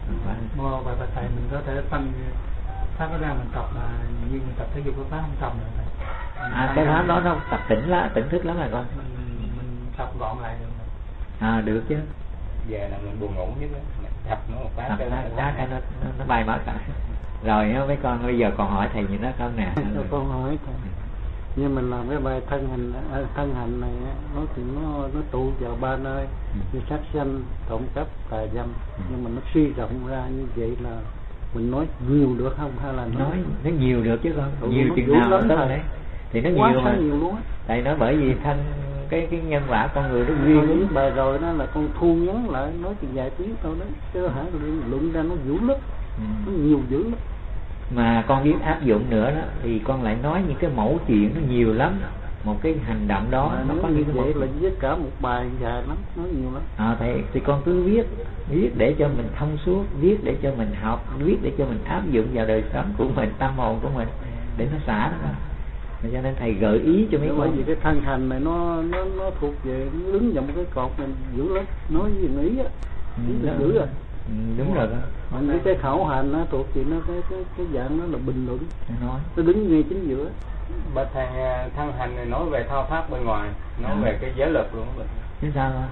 Và thầy mình có thể phân phát ra mình tập là như mình tập thể dục có phát không tập nữa thầy. Cái pháp đó nó tập tỉnh thức lắm rồi con. Mình tập gọn lại được. Được chứ. Giờ là mình buồn ngủ nhất đó, tập nó một phát cái nó bay mất cả. Rồi mấy con bây giờ còn hỏi thầy gì đó không nè? Con hỏi thầy. Nhưng mình làm cái bài thân hành này nó thì nó tụ vào 3 nơi, như sát sanh, trộm cắp, tà dâm. Nhưng mà nó suy rộng ra như vậy là mình nói nhiều được không, hay là nói nó nhiều được chứ con. Nhiều chừng nào nó tới đấy thì nó nhiều mà. Nhiều luôn á. Tại nó bởi vì thân cái nhân quả con người nó riêng. Viết bài rồi đó là con thu ngắn lại nói chừng vài tiếng thôi đó, chứ hả luận ra nó dữ lắm. Nó nhiều dữ lắm. Mà con biết áp dụng nữa đó thì con lại nói những cái mẫu chuyện nó nhiều lắm. Một cái hành động đó nó có như vậy là viết cả một bài dài lắm, nói nhiều lắm. Thì con cứ viết để cho mình thông suốt, viết để cho mình học, viết để cho mình áp dụng vào đời sống của mình, tâm hồn của mình để nó xả đó. Cho nên thầy gợi ý cho mấy con. Bởi vì cái thân hành này nó thuộc về, nó đứng vào một cái cột này dữ lắm, nói gì nghĩ á, dữ rồi. Đúng rồi đó. Còn cái khẩu hành nó thuộc thì nó cái dạng nó là bình luận, nó đứng ngay chính giữa. Bậc thầy thân hành này nói về thao tác bên ngoài, nói về cái giới lực luôn đó. Chứ sao đó?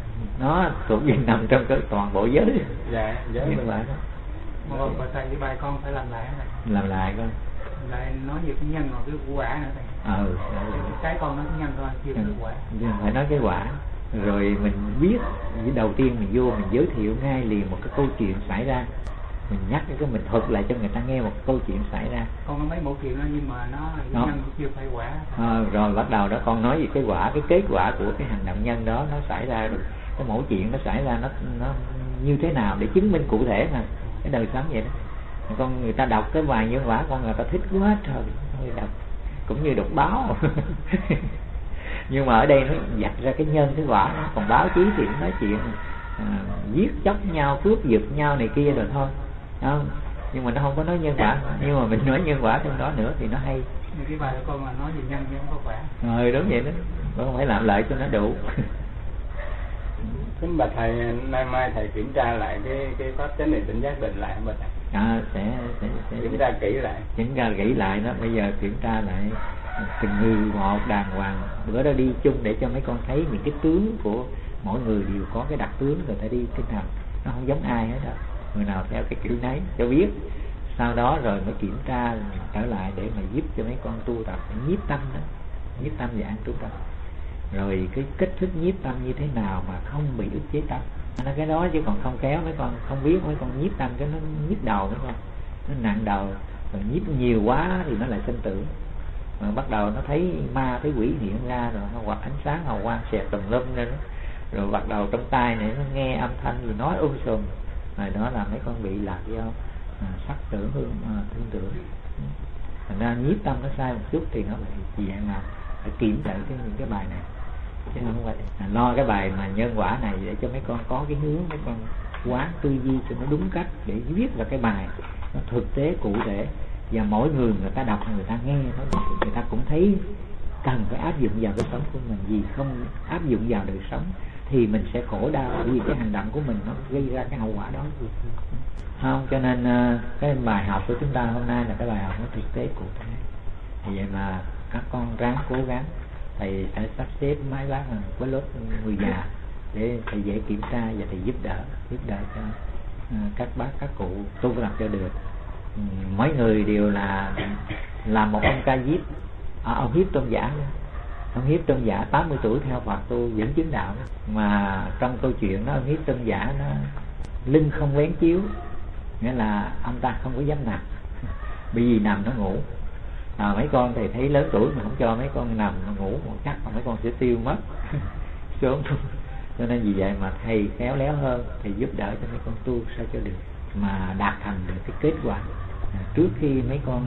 Nó thuộc về nằm trong cái toàn bộ giới. Giới bên ngoài đó. Bậc thầy với bài con phải làm lại này. Làm lại con. Lại nói về cái nhân rồi cái quả nữa thầy. Cái con nói cái nhân thôi, chưa cái quả. Phải nói cái quả. Rồi mình biết, đầu tiên mình vô mình giới thiệu ngay liền một cái câu chuyện xảy ra, mình nhắc cái mình thuật lại cho người ta nghe một câu chuyện xảy ra. Con có mấy mẫu chuyện đó nhưng mà nó nhân chưa phải quả. Rồi bắt đầu đó con nói về cái quả, cái kết quả của cái hành động nhân đó nó xảy ra được, cái mẫu chuyện nó xảy ra nó như thế nào để chứng minh cụ thể mà cái đời sống vậy đó. Con người ta đọc cái bài nhân quả con người ta thích quá trời, người đọc cũng như đọc báo. Nhưng mà ở đây nó dạch ra cái nhân cái quả, còn báo chí thì nói chuyện giết chóc nhau, cướp giật nhau này kia rồi thôi, nhưng mà nó không có nói nhân quả. Nhưng mà mình nói nhân quả trong đó nữa thì nó hay. Cái bài của con là nói về nhân chứ không có quả. Đúng vậy đó, con phải làm lại cho nó đủ. Kính bạch thầy, nay mai thầy kiểm tra lại cái pháp chánh niệm tỉnh giác định lại không bạch thầy? Sẽ kiểm tra kỹ lại. Kiểm tra kỹ lại đó, bây giờ kiểm tra lại từng người một đàng hoàng. Bữa đó đi chung để cho mấy con thấy những cái tướng của mỗi người đều có cái đặc tướng, người ta đi kinh hành nó không giống ai hết đó, người nào theo cái kiểu nấy cho biết. Sau đó rồi mới kiểm tra trở lại để mà giúp cho mấy con tu tập nhiếp tâm đó, nhiếp tâm và an trú tâm. Rồi cái cách thức nhiếp tâm như thế nào mà không bị ức chế tâm, nó cái đó chứ còn không kéo mấy con không biết, mấy con nhiếp tâm cái nó nhức đầu mấy con, nó nặng đầu. Rồi nhiếp nhiều quá thì nó lại sinh tử, mà bắt đầu nó thấy ma thấy quỷ hiện ra rồi nó hoặc ánh sáng hào quang xẹt tùm lum lên đó. Rồi bắt đầu trong tai này nó nghe âm thanh rồi nói sùm, rồi đó là mấy con bị lạc do sắc tưởng hương thương tưởng. Thành ra nhiếp tâm nó sai một chút thì nó lại dạng nào phải kiểm tra những cái bài này, chứ không phải lo cái bài mà nhân quả này để cho mấy con có cái hướng, mấy con quán tư duy cho nó đúng cách để viết ra cái bài nó thực tế cụ thể. Và mỗi người ta đọc, người ta nghe, người ta cũng thấy cần phải áp dụng vào đời sống của mình. Vì không áp dụng vào đời sống thì mình sẽ khổ đau, bởi vì cái hành động của mình nó gây ra cái hậu quả đó. Không, cho nên cái bài học của chúng ta hôm nay là cái bài học nó thực tế cụ thể. Thì vậy mà các con ráng cố gắng, thầy sẽ sắp xếp máy bác với lớp người già để thầy dễ kiểm tra và thầy giúp đỡ cho các bác các cụ tu làm cho được. Mỗi người đều là làm một ông ca diếp, ông Hiếp Tôn Giả. Ông Hiếp Tôn Giả 80 tuổi theo Phật tu vẫn chứng đạo, mà trong câu chuyện đó ông Hiếp Tôn Giả nó lưng không vén chiếu, nghĩa là ông ta không có dám nằm, bởi vì nằm nó ngủ. Mấy con thì thấy lớn tuổi mà không cho mấy con nằm ngủ một chắc mà mấy con sẽ tiêu mất sớm. Cho nên vì vậy mà thầy khéo léo hơn, thầy giúp đỡ cho mấy con tu sao cho được mà đạt thành được cái kết quả trước khi mấy con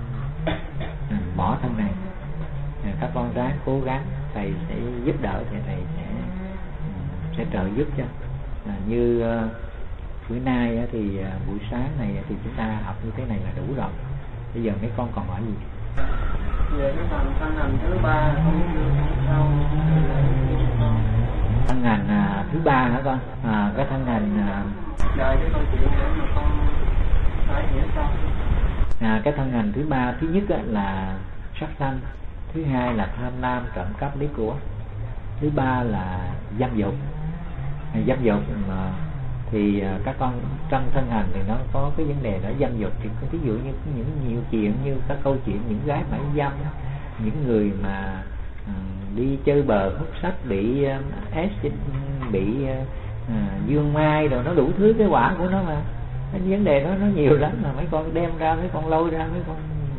bỏ thân này. Các con ráng cố gắng, thầy sẽ giúp đỡ, thì thầy sẽ trợ giúp cho. Như bữa nay thì buổi sáng này thì chúng ta học như thế này là đủ rồi. Bây giờ mấy con còn hỏi gì? Về cái phần thân hành thứ ba không biết sao? Thân hành thứ ba hả con? Cái thân hành cái câu chuyện để mà con phải hiểu sao? Cái thân hành thứ ba, thứ nhất là sát sanh, thứ hai là tham lam trộm cắp lấy của, thứ ba là dâm dục. Dâm dục thì các con trong thân hành thì nó có cái vấn đề đó. Dâm dục thì ví dụ như những nhiều chuyện, như các câu chuyện những gái mãi dâm, những người mà đi chơi bờ hút sách bị bị dương mai rồi, nó đủ thứ cái quả của nó mà. Cái vấn đề đó nó nhiều lắm, mà mấy con đem ra, mấy con lôi ra, mấy con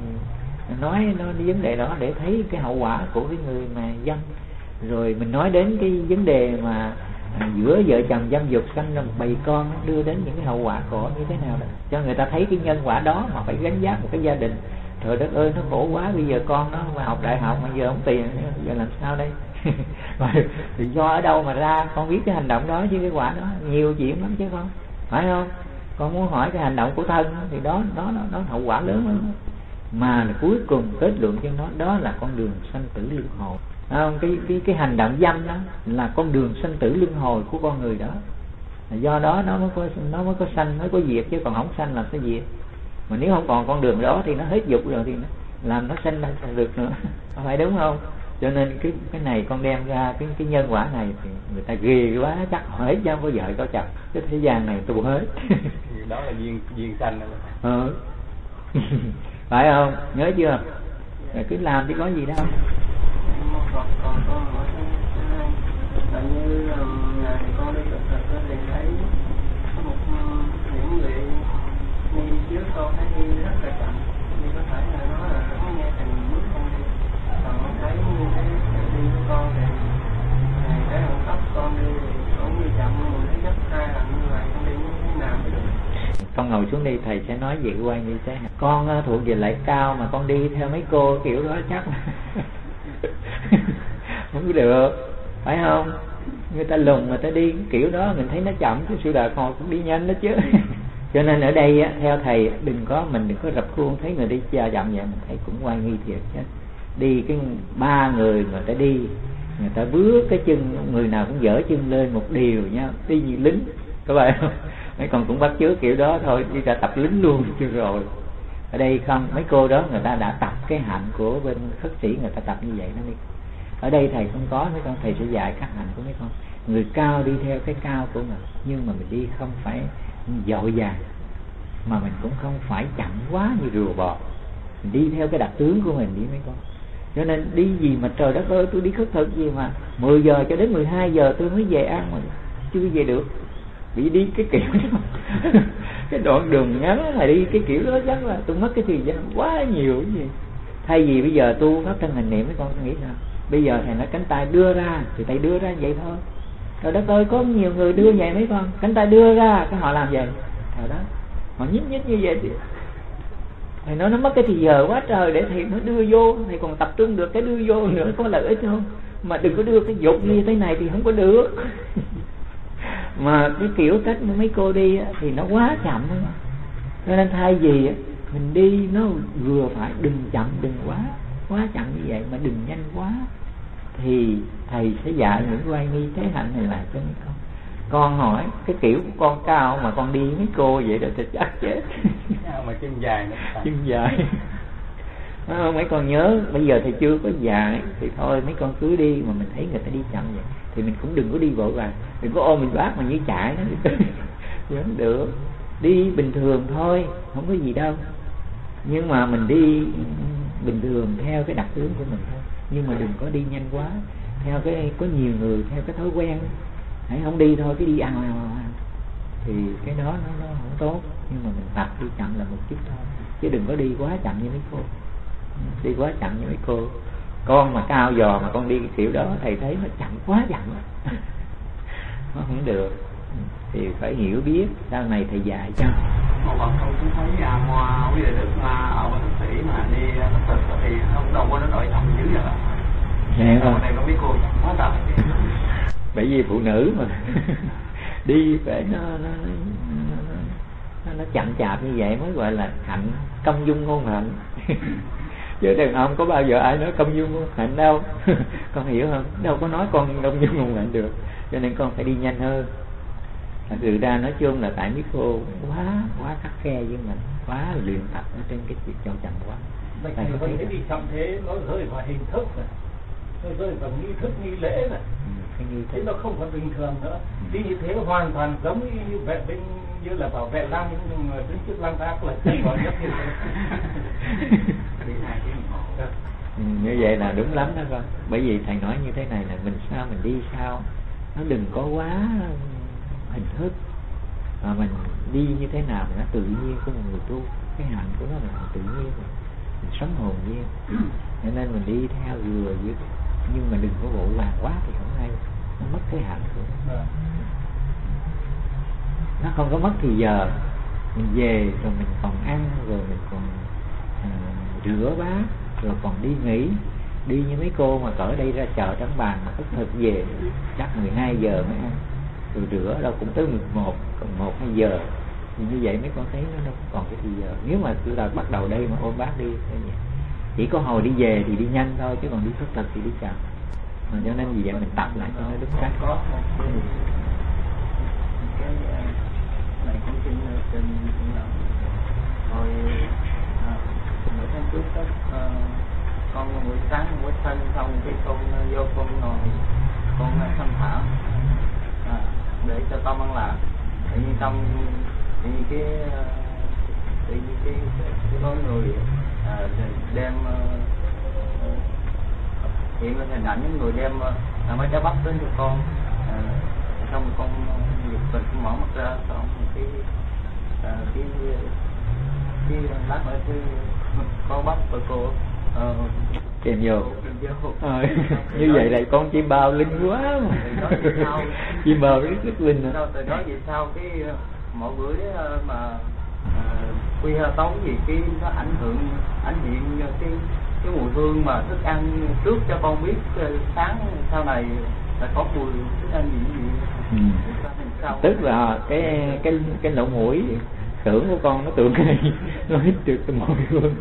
nói nó vấn đề đó để thấy cái hậu quả của cái người mà dâm. Rồi mình nói đến cái vấn đề mà giữa vợ chồng dâm dục sanh ra một bầy con, đưa đến những cái hậu quả của như thế nào đó, cho người ta thấy cái nhân quả đó mà phải gánh vác một cái gia đình. Trời đất ơi, nó khổ quá, bây giờ con nó mà học đại học mà giờ không tiền, giờ làm sao đây? Thì do ở đâu mà ra? Con biết cái hành động đó chứ cái quả đó nhiều chuyện lắm chứ con, phải không? Con muốn hỏi cái hành động của thân thì đó hậu quả lớn lắm. Mà là cuối cùng kết luận cho nó đó là con đường sanh tử luân hồi. Cái hành động dâm đó là con đường sanh tử luân hồi của con người đó. Do đó nó mới có sanh, mới có diệt, chứ còn không sanh làm sao diệt. Mà nếu không còn con đường đó thì nó hết dục rồi thì nó làm nó sanh được nữa, phải đúng không? Cho nên cái này con đem ra cái nhân quả này thì người ta ghê quá, chắc họ hết chứ không có vợ có chồng, cái thế gian này tu hết. Đó là duyên sanh đó. Phải không? Nhớ chưa? Rồi cứ làm chứ có gì đâu. Còn con hỏi là như ngày con đi thực tập thì thấy có một những người đi trước con thấy đi rất là chậm, nhưng có thể là nó là cũng nghe thầy bước con đi. Còn con thấy như cái đi của con thì cái hồng tóc con đi cũng đi chậm, mình thấy gấp 2 lần như vậy, con đi như thế nào mới được? Con ngồi xuống đi, thầy sẽ nói về quan như thế. Con thuộc về lại cao mà con đi theo mấy cô kiểu đó chắc không được, phải không? Người ta lùng người ta đi kiểu đó mình thấy nó chậm, cái sự đời còn cũng đi nhanh đó chứ. Cho nên ở đây theo thầy đừng có rập khuôn, thấy người đi chậm vậy mình thấy cũng oai nghi thiệt chứ. Đi cái 3 người người ta đi, người ta bước cái chân, người nào cũng dở chân lên một điều nha, đi như lính, các bạn không? Mấy con cũng bắt chước kiểu đó thôi, đi ra tập lính luôn chưa rồi. Ở đây không, mấy cô đó người ta đã tập cái hạnh của bên khất sĩ, người ta tập như vậy đó đi. Ở đây thầy không có, mấy con thầy sẽ dạy các hạnh của mấy con. Người cao đi theo cái cao của mình, nhưng mà mình đi không phải dội vàng, mà mình cũng không phải chậm quá như rùa bò. Mình đi theo cái đặc tướng của mình đi mấy con. Cho nên đi gì mà trời đất ơi, tôi đi khất thực gì mà 10 giờ cho đến 12 giờ tôi mới về ăn mà chưa về được. Bị đi cái kiểu đó cái đoạn đường ngắn mà đi cái kiểu đó chắc là tôi mất cái thời gian quá nhiều cái gì. Thay vì bây giờ tu pháp thân hành niệm, mấy con nghĩ sao? Bây giờ thầy nói cánh tay đưa ra thì thầy đưa ra vậy thôi. Trời đất ơi, có nhiều người đưa vậy mấy con, cánh tay đưa ra cái họ làm vậy. Trời đó, họ nhích như vậy thì thầy nói nó mất cái thời giờ quá trời để thầy mới đưa vô, thầy còn tập trung được cái đưa vô nữa có lợi ích không? Mà đừng có đưa cái dục như thế này thì không có được. Mà cái kiểu cách mấy cô đi thì nó quá chậm đó. Cho nên thay vì mình đi nó vừa phải, đừng chậm đừng quá chậm như vậy, mà đừng nhanh quá, thì thầy sẽ dạy những oai nghi thế hạnh này lại cho mấy con. Con hỏi cái kiểu của con cao mà con đi mấy cô vậy đó thì chắc chết. Mà chân dài nữa. Chân dài. Mấy con nhớ bây giờ thầy chưa có dạy thì thôi mấy con cứ đi, mà mình thấy người ta đi chậm vậy thì mình cũng đừng có đi vội vàng, đừng có ôm mình bác mà như chạy nó. Không được. đi bình thường thôi, không có gì đâu, nhưng mà mình đi bình thường theo cái đặc tướng của mình thôi, nhưng mà đừng có đi nhanh quá theo cái, có nhiều người theo cái thói quen hãy không đi thôi, cái đi ăn thì cái đó nó không tốt. Nhưng mà mình tập đi chậm là một chút thôi, chứ đừng có đi quá chậm như mấy cô. Đi quá chậm như mấy cô, con mà cao giò mà con đi cái kiểu đó thầy thấy nó chậm quá chậm nó không được. Thì phải hiểu biết, sau này thầy dạy cho. Một bạn con cũng thấy hoa quý đệ đức ở bên Thượng Sĩ mà đi thực thì không đâu có nó đội chậm dữ vậy. Hôm nay có biết cô quá tập. Bởi vì phụ nữ mà đi phải nó chậm chạp như vậy mới gọi là hạnh, công dung ngôn hạnh. Chứ đàn ông có bao giờ ai nói công dung ngôn hạnh đâu. Con hiểu không? Đâu có nói con công dung ngôn hạnh được. Cho nên con phải đi nhanh hơn. Thật sự ra nói chung là tại mấy cô quá khắt khe với mình, quá luyện tập ở trên cái chuyện cho chậm quá. Vậy thì vẫn cái đi chậm thế nó rơi vào hình thức rồi, nó rơi vào nghi thức nghi lễ rồi. Thế nó không còn bình thường nữa. Đi như thế hoàn toàn giống như vệ binh, như là bảo vệ lăng, nhưng mà đứng trước lăng tác là chân gọi nhất như thế. Như vậy là đúng lắm đó con. Bởi vì thầy nói như thế này là mình sao mình đi sao nó đừng có quá hình thức, mà mình đi như thế nào mà nó tự nhiên của một người tu. Cái hạnh của nó là tự nhiên, mình sống hồn nhiên. Cho nên mình đi theo vừa với, nhưng mà đừng có vội vàng quá thì không hay, nó mất cái hạnh của nó. Nó không có mất thì giờ. Mình về rồi mình còn ăn, rồi mình còn rửa bát, rồi còn đi nghỉ. Đi như mấy cô mà cỡ đây ra chợ Trảng Bàng mà thức thực về chắc 12 giờ mới ăn, rồi rửa đâu cũng tới 11, còn 1-2 giờ. Thì như vậy mấy con thấy nó đâu còn cái thì giờ. Nếu mà tôi bắt đầu đây mà ôm bác đi, chỉ có hồi đi về thì đi nhanh thôi, chứ còn đi thức thực thì đi chậm. Cho nên vì vậy mình tập lại cho nó đúng cách. Có một cái này cũng trên hồi nửa tháng trước đó, con buổi sáng buổi thân xong cái con vô con ngồi con tham thảo để cho tâm ăn lạc. Tự nhiên trong cái có người đem hiện lên hình ảnh những người đem mấy trái bắp đến cho con, xong con giật mình mở mắt ra, xong cái lát nữa cái con bắp của cô kèm vô. Như vậy là con chim bao linh quá mà. Chim bao rất linh. Từ đó về sau cái mỗi bữa mà quy ha tấu gì cái nó ảnh hiện cái mùi hương mà thức ăn trước cho con biết sáng sau này là có mùi thức ăn gì. Tức là cái lỗ mũi tưởng của con nó tưởng cái này nó hít được cái mùi hương.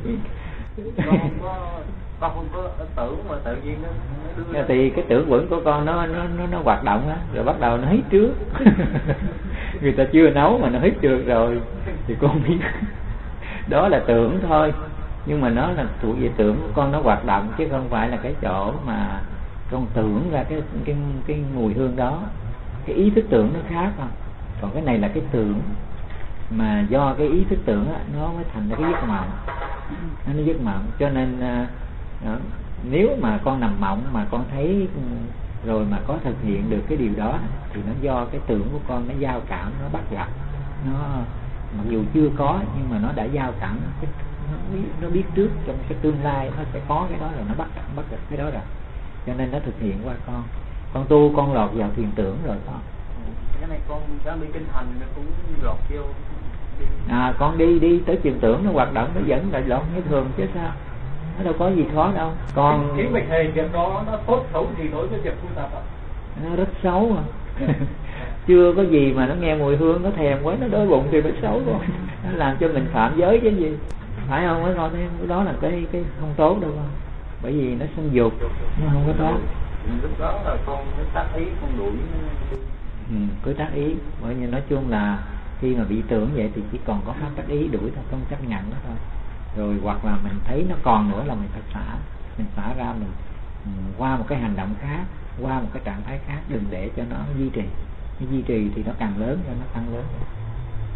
Con không có tưởng mà tự nhiên nó đưa thì cái tưởng vững của con nó hoạt động á, rồi bắt đầu nó hít trước. Người ta chưa nấu mà nó hít được rồi thì con biết đó là tưởng thôi, nhưng mà nó là thuộc về tưởng của con, nó hoạt động chứ không phải là cái chỗ mà con tưởng ra cái mùi hương đó. Cái ý thức tưởng nó khác không, còn cái này là cái tưởng mà do cái ý thức tưởng á, nó mới thành ra cái giấc mộng. Nó giấc mộng, cho nên nếu mà con nằm mộng mà con thấy rồi mà có thực hiện được cái điều đó thì nó do cái tưởng của con nó giao cảm, nó bắt gặp, nó mặc dù chưa có nhưng mà nó đã giao cảm, nó biết trước trong cái tương lai nó sẽ có cái đó rồi, nó bắt gặp cái đó rồi, cho nên nó thực hiện qua con tu, con lọt vào thiền tưởng rồi con. Cái này con đang đi kinh hành cũng lọt vô. Con đi tới thiền tưởng nó hoạt động, nó vẫn lại lọt như thường chứ sao, nó đâu có gì khó đâu con. Cái bạch thầy việc đó nó tốt xấu gì đối với việc tu tập ạ? Nó rất xấu mà. Chưa có gì mà nó nghe mùi hương nó thèm quá, nó đói bụng thì nó xấu rồi. Nó làm cho mình phạm giới cái gì, phải không? Mấy con thấy đó là cái không tốt đâu con, bởi vì nó sinh dục, nó không có tốt. Lúc đó là con mới tác ý, con đuổi. Cứ tác ý, bởi vì nói chung là khi mà bị tưởng vậy thì chỉ còn có pháp tác ý đuổi thôi, không chấp nhận nó thôi. Rồi hoặc là mình thấy nó còn nữa là mình phải xả ra, mình qua một cái hành động khác, qua một cái trạng thái khác, đừng để cho nó duy trì. Duy trì thì nó càng lớn cho nó tăng lớn.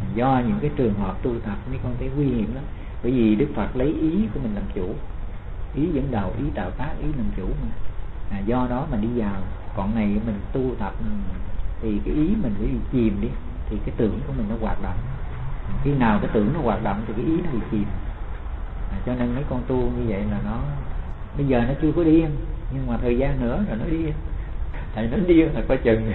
Do những cái trường hợp tu tập mấy con thấy nguy hiểm lắm, bởi vì Đức Phật lấy ý của mình làm chủ, ý dẫn đầu, ý tạo tác, ý làm chủ mà. Do đó mà đi vào. Còn này mình tu tập thì cái ý mình phải bị chìm đi, thì cái tưởng của mình nó hoạt động. Khi nào cái tưởng nó hoạt động thì cái ý nó bị chìm. Cho nên mấy con tu như vậy là nó bây giờ nó chưa có điên, nhưng mà thời gian nữa rồi nó điên. Thầy nó điên là coi chừng.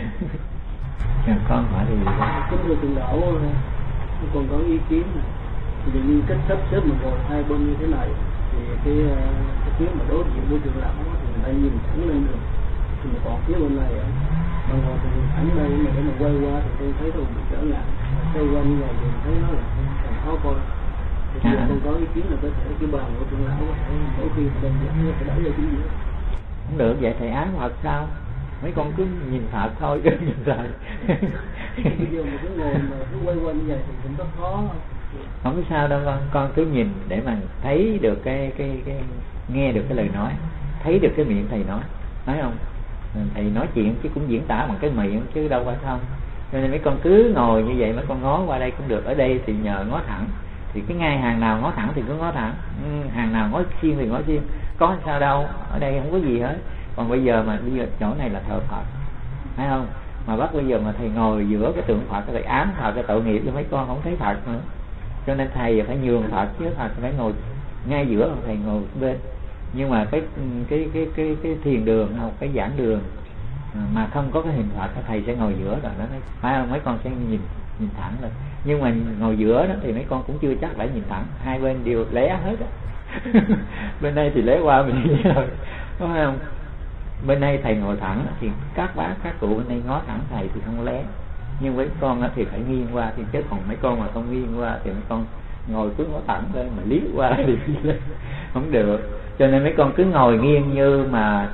Con hỏi thì kính thưa Thượng Đạo, con có ý kiến thì như cách sắp xếp mình ngồi hai bên như thế này thì cái phía mà đối diện với Thượng Đạo thì mình phải nhìn thẳng lên được, thì còn phía bên này mà ngồi thì nhìn thẳng đây mà để mà quay qua thì tôi thấy tôi bị trở ngại, quay qua như vậy thì thấy nó là còn khó coi. Thì con có ý kiến là có thể cái bàn của Thượng Đạo có thể mỗi khi mình dẫn nó phải đẩy ra chính giữa. Không được vậy thầy ái Phật sao? Mấy con cứ nhìn Phật thôi chứ nhìn thầy. Bây giờ mà cứ ngồi mà cứ quay quanh như vậy thì cũng rất khó. Không có sao đâu con cứ nhìn để mà thấy được cái nghe được cái lời nói, thấy được cái miệng thầy nói không? Thầy nói chuyện chứ cũng diễn tả bằng cái miệng chứ đâu phải không. Cho nên mấy con cứ ngồi như vậy, mấy con ngó qua đây cũng được. Ở đây thì nhờ ngó thẳng, thì cái ngay hàng nào ngó thẳng thì cứ ngó thẳng, hàng nào ngó xiên thì ngó xiên, có sao đâu, ở đây không có gì hết. Còn bây giờ chỗ này là thờ Phật, phải không? Mà bắt bây giờ mà thầy ngồi giữa cái tượng Phật, thầy ám Phật, cái tội nghiệp cho mấy con không thấy Phật nữa. Cho nên thầy phải nhường Phật chứ, Phật phải ngồi ngay giữa, thầy ngồi bên. Nhưng mà cái thiền đường hoặc cái giảng đường mà không có cái hình Phật, thầy sẽ ngồi giữa rồi đó, phải không? Mấy con sẽ nhìn thẳng lên. Nhưng mà ngồi giữa đó thì mấy con cũng chưa chắc phải nhìn thẳng, hai bên đều lé hết á. Bên đây thì lé qua mình đi rồi, đúng không? Bên đây thầy ngồi thẳng thì các bác các cụ bên đây ngó thẳng thầy thì không lé, nhưng với con thì phải nghiêng qua, thì chứ còn mấy con mà không nghiêng qua thì mấy con ngồi cứ ngó thẳng thôi, mà liếc qua thì không được. Cho nên mấy con cứ ngồi nghiêng như mà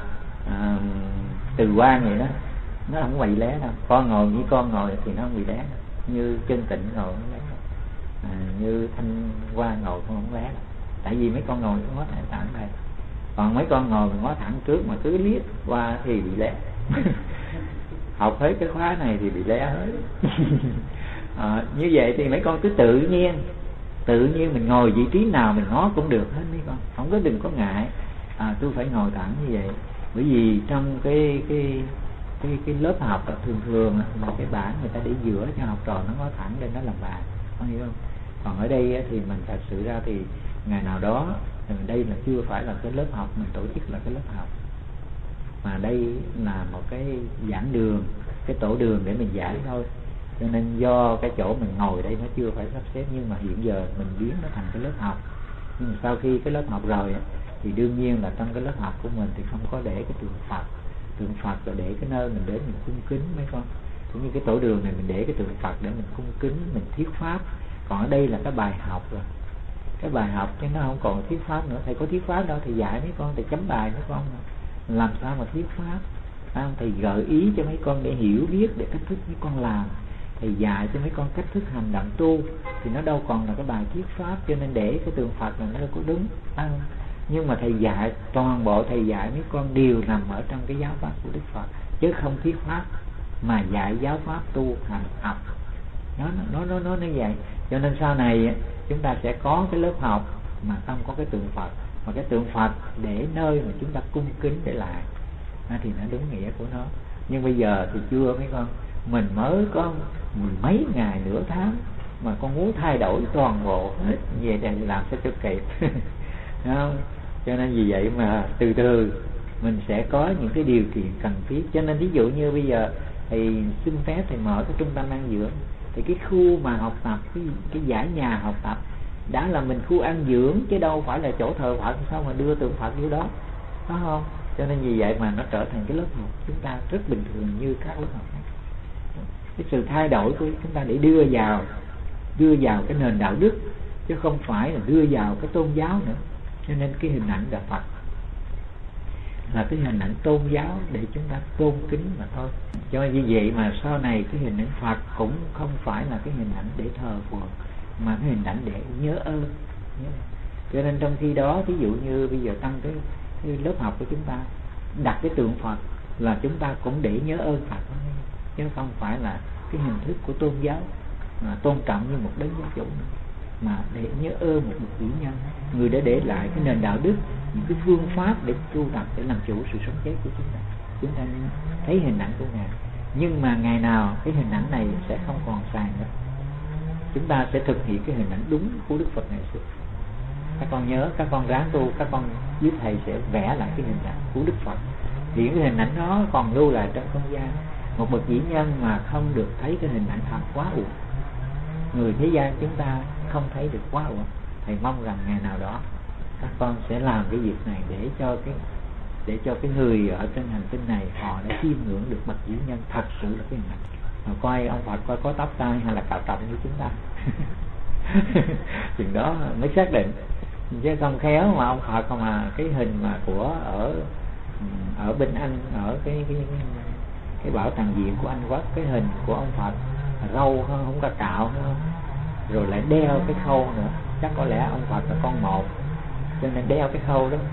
Từ Quan vậy đó, nó không bị lé đâu. Con ngồi như con ngồi thì nó không bị lé, như Chân Tịnh ngồi không lé, như Thanh Hoa ngồi không lé, tại vì mấy con ngồi ngó thẳng đây. Còn mấy con ngồi ngó thẳng trước mà cứ liếc qua thì bị lé. Học hết cái khóa này thì bị lé hết. Như vậy thì mấy con cứ tự nhiên mình ngồi vị trí nào mình ngó cũng được hết mấy con, không có đừng có ngại. Tôi phải ngồi thẳng như vậy, bởi vì trong cái lớp học thường là cái bảng người ta để giữa cho học trò nó ngó thẳng lên nó làm bài, con hiểu không? Còn ở đây thì mình thật sự ra thì ngày nào đó, đây là chưa phải là cái lớp học mình tổ chức là cái lớp học, mà đây là một cái giảng đường, cái tổ đường để mình dạy thôi. Cho nên do cái chỗ mình ngồi đây nó chưa phải sắp xếp, nhưng mà hiện giờ mình biến nó thành cái lớp học. Nhưng mà sau khi cái lớp học rồi thì đương nhiên là trong cái lớp học của mình thì không có để cái tượng Phật là để cái nơi mình để mình cung kính mấy con. Cũng như cái tổ đường này mình để cái tượng Phật để mình cung kính, mình thuyết pháp. Còn ở đây là cái bài học rồi, cái bài học chứ nó không còn thuyết pháp nữa. Thầy có thuyết pháp đâu, thầy dạy mấy con, thầy chấm bài mấy con mà. Làm sao mà thuyết pháp? Thầy gợi ý cho mấy con để hiểu biết, để cách thức mấy con làm. Thầy dạy cho mấy con cách thức hành động tu, thì nó đâu còn là cái bài thuyết pháp. Cho nên để cái tượng Phật là nó đâu có đúng. Nhưng mà thầy dạy, toàn bộ thầy dạy mấy con đều nằm ở trong cái giáo pháp của Đức Phật, chứ không thuyết pháp, mà dạy giáo pháp tu hành học. Nó như vậy. Cho nên sau này chúng ta sẽ có cái lớp học mà không có cái tượng Phật, mà cái tượng Phật để nơi mà chúng ta cung kính để lại, thì nó đúng nghĩa của nó. Nhưng bây giờ thì chưa mấy con, mình mới có mười mấy ngày nửa tháng mà con muốn thay đổi toàn bộ hết, về để làm sao cho kịp. Không? Cho nên vì vậy mà từ từ mình sẽ có những cái điều kiện cần thiết. Cho nên ví dụ như bây giờ thầy xin phép thầy mở cái trung tâm ăn dưỡng, thì cái khu mà học tập, cái dãy nhà học tập đã là mình khu ăn dưỡng, chứ đâu phải là chỗ thờ Phật. Sao mà đưa tượng Phật vô đó, phải không? Cho nên vì vậy mà nó trở thành cái lớp học chúng ta rất bình thường như các lớp học khác. Cái sự thay đổi của chúng ta để đưa vào cái nền đạo đức, chứ không phải là đưa vào cái tôn giáo nữa. Cho nên cái hình ảnh đạo Phật là cái hình ảnh tôn giáo để chúng ta tôn kính mà thôi. Cho như vậy mà sau này cái hình ảnh Phật cũng không phải là cái hình ảnh để thờ phượng, mà cái hình ảnh để nhớ ơn. Cho nên trong khi đó, ví dụ như bây giờ trong cái lớp học của chúng ta đặt cái tượng Phật là chúng ta cũng để nhớ ơn Phật, chứ không phải là cái hình thức của tôn giáo. tôn trọng như một đấng giáo chủ, mà để nhớ ơn một vĩ nhân, người đã để lại cái nền đạo đức, những cái phương pháp để tu tập để làm chủ sự sống chết của chúng ta. Chúng ta thấy hình ảnh của Ngài, nhưng mà ngày nào cái hình ảnh này sẽ không còn xài nữa. Chúng ta sẽ thực hiện cái hình ảnh đúng của Đức Phật ngày xưa. Các con nhớ, các con ráng tu, các con với thầy sẽ vẽ lại cái hình ảnh của Đức Phật. Thì cái hình ảnh đó còn lưu lại trong không gian. Một bậc vĩ nhân mà không được thấy cái hình ảnh thật quá uổng. Người thế gian chúng ta không thấy được quá uổng. Thầy mong rằng ngày nào đó các con sẽ làm cái việc này để cho cái người ở trên hành tinh này họ đã chiêm ngưỡng được bậc vĩ nhân thật sự là cái hình ảnh. Mà coi ông Phật coi có tóc tai hay là cạo trọc như chúng ta. Chừng đó mới xác định. Chứ không khéo mà ông Phật mà cái hình mà của ở bên Anh, ở cái bảo tàng viện của Anh Quốc, cái hình của ông Phật râu không có cạo không, rồi lại đeo cái khâu nữa, chắc có lẽ ông Phật là con một cho nên đeo cái khâu đó.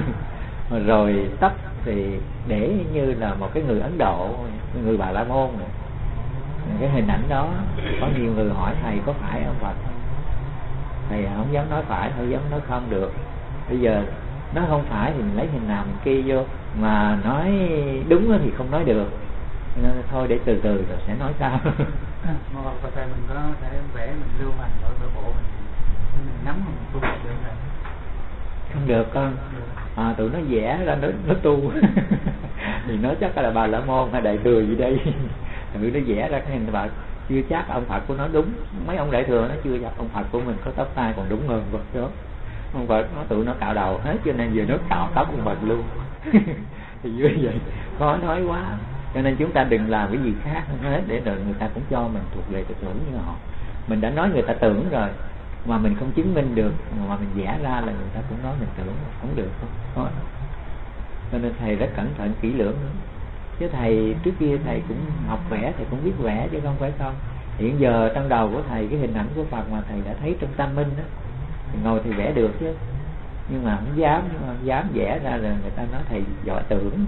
Rồi tóc thì để như là một cái người Ấn Độ, người Bà La Môn này. Cái hình ảnh đó có nhiều người hỏi thầy có phải ông Phật không? Thầy không dám nói phải, không dám nói không được. Bây giờ nó không phải thì mình lấy hình nào mình kê vô, mà nói đúng thì không nói được, nên thôi để từ từ rồi sẽ nói sao. Mà có thể mình có thể vẽ, mình lưu hành ở bộ mình nắm mình tu được này. Không được con. Tụi nó vẽ ra nó tu. Thì nó chắc là Bà La Môn hay Đại Thừa gì đây. Tụi nó vẽ ra cái hình Phật, chưa chắc ông Phật của nó đúng. Mấy ông Đại Thừa nó chưa chắc ông Phật của mình có tóc tai còn đúng hơn Phật đó. Ông Phật nó tụi nó cạo đầu hết, cho nên giờ nó cạo tóc ông Phật luôn. Thì như vậy khó nói quá. Cho nên chúng ta đừng làm cái gì khác hơn hết, để rồi người ta cũng cho mình thuộc về tưởng như họ. Mình đã nói người ta tưởng rồi mà mình không chứng minh được, mà mình vẽ ra là người ta cũng nói mình tưởng, không được không. Cho nên thầy rất cẩn thận kỹ lưỡng nữa. Chứ thầy trước kia thầy cũng học vẽ, thầy cũng biết vẽ chứ không phải không. Hiện giờ trong đầu của thầy cái hình ảnh của Phật mà thầy đã thấy trong Tam Minh đó, thì ngồi thì vẽ được chứ, nhưng mà không dám vẽ ra là người ta nói thầy giỏi tưởng.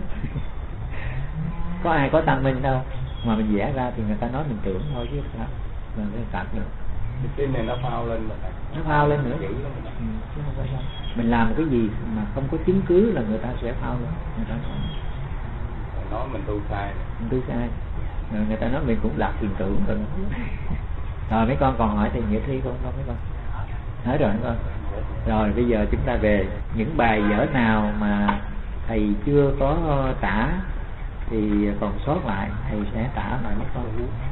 Có ai có Tam Minh đâu, mà mình vẽ ra thì người ta nói mình tưởng thôi chứ sao là cái tạc được. Cái này nó phao lên rồi. Nó phao lên nữa. Chứ không phải sao. Mình làm cái gì mà không có chứng cứ là người ta sẽ phao lên. Người ta nói mình tu sai. Mình tu sai. Rồi người ta nói mình cũng lạc tiền tưởng rồi. Rồi mấy con còn hỏi thì Nghĩa Thi không mấy con? Hết rồi mấy con. Rồi bây giờ chúng ta về những bài vở nào mà thầy chưa có tả thì còn sót lại thầy sẽ tả lại mấy con.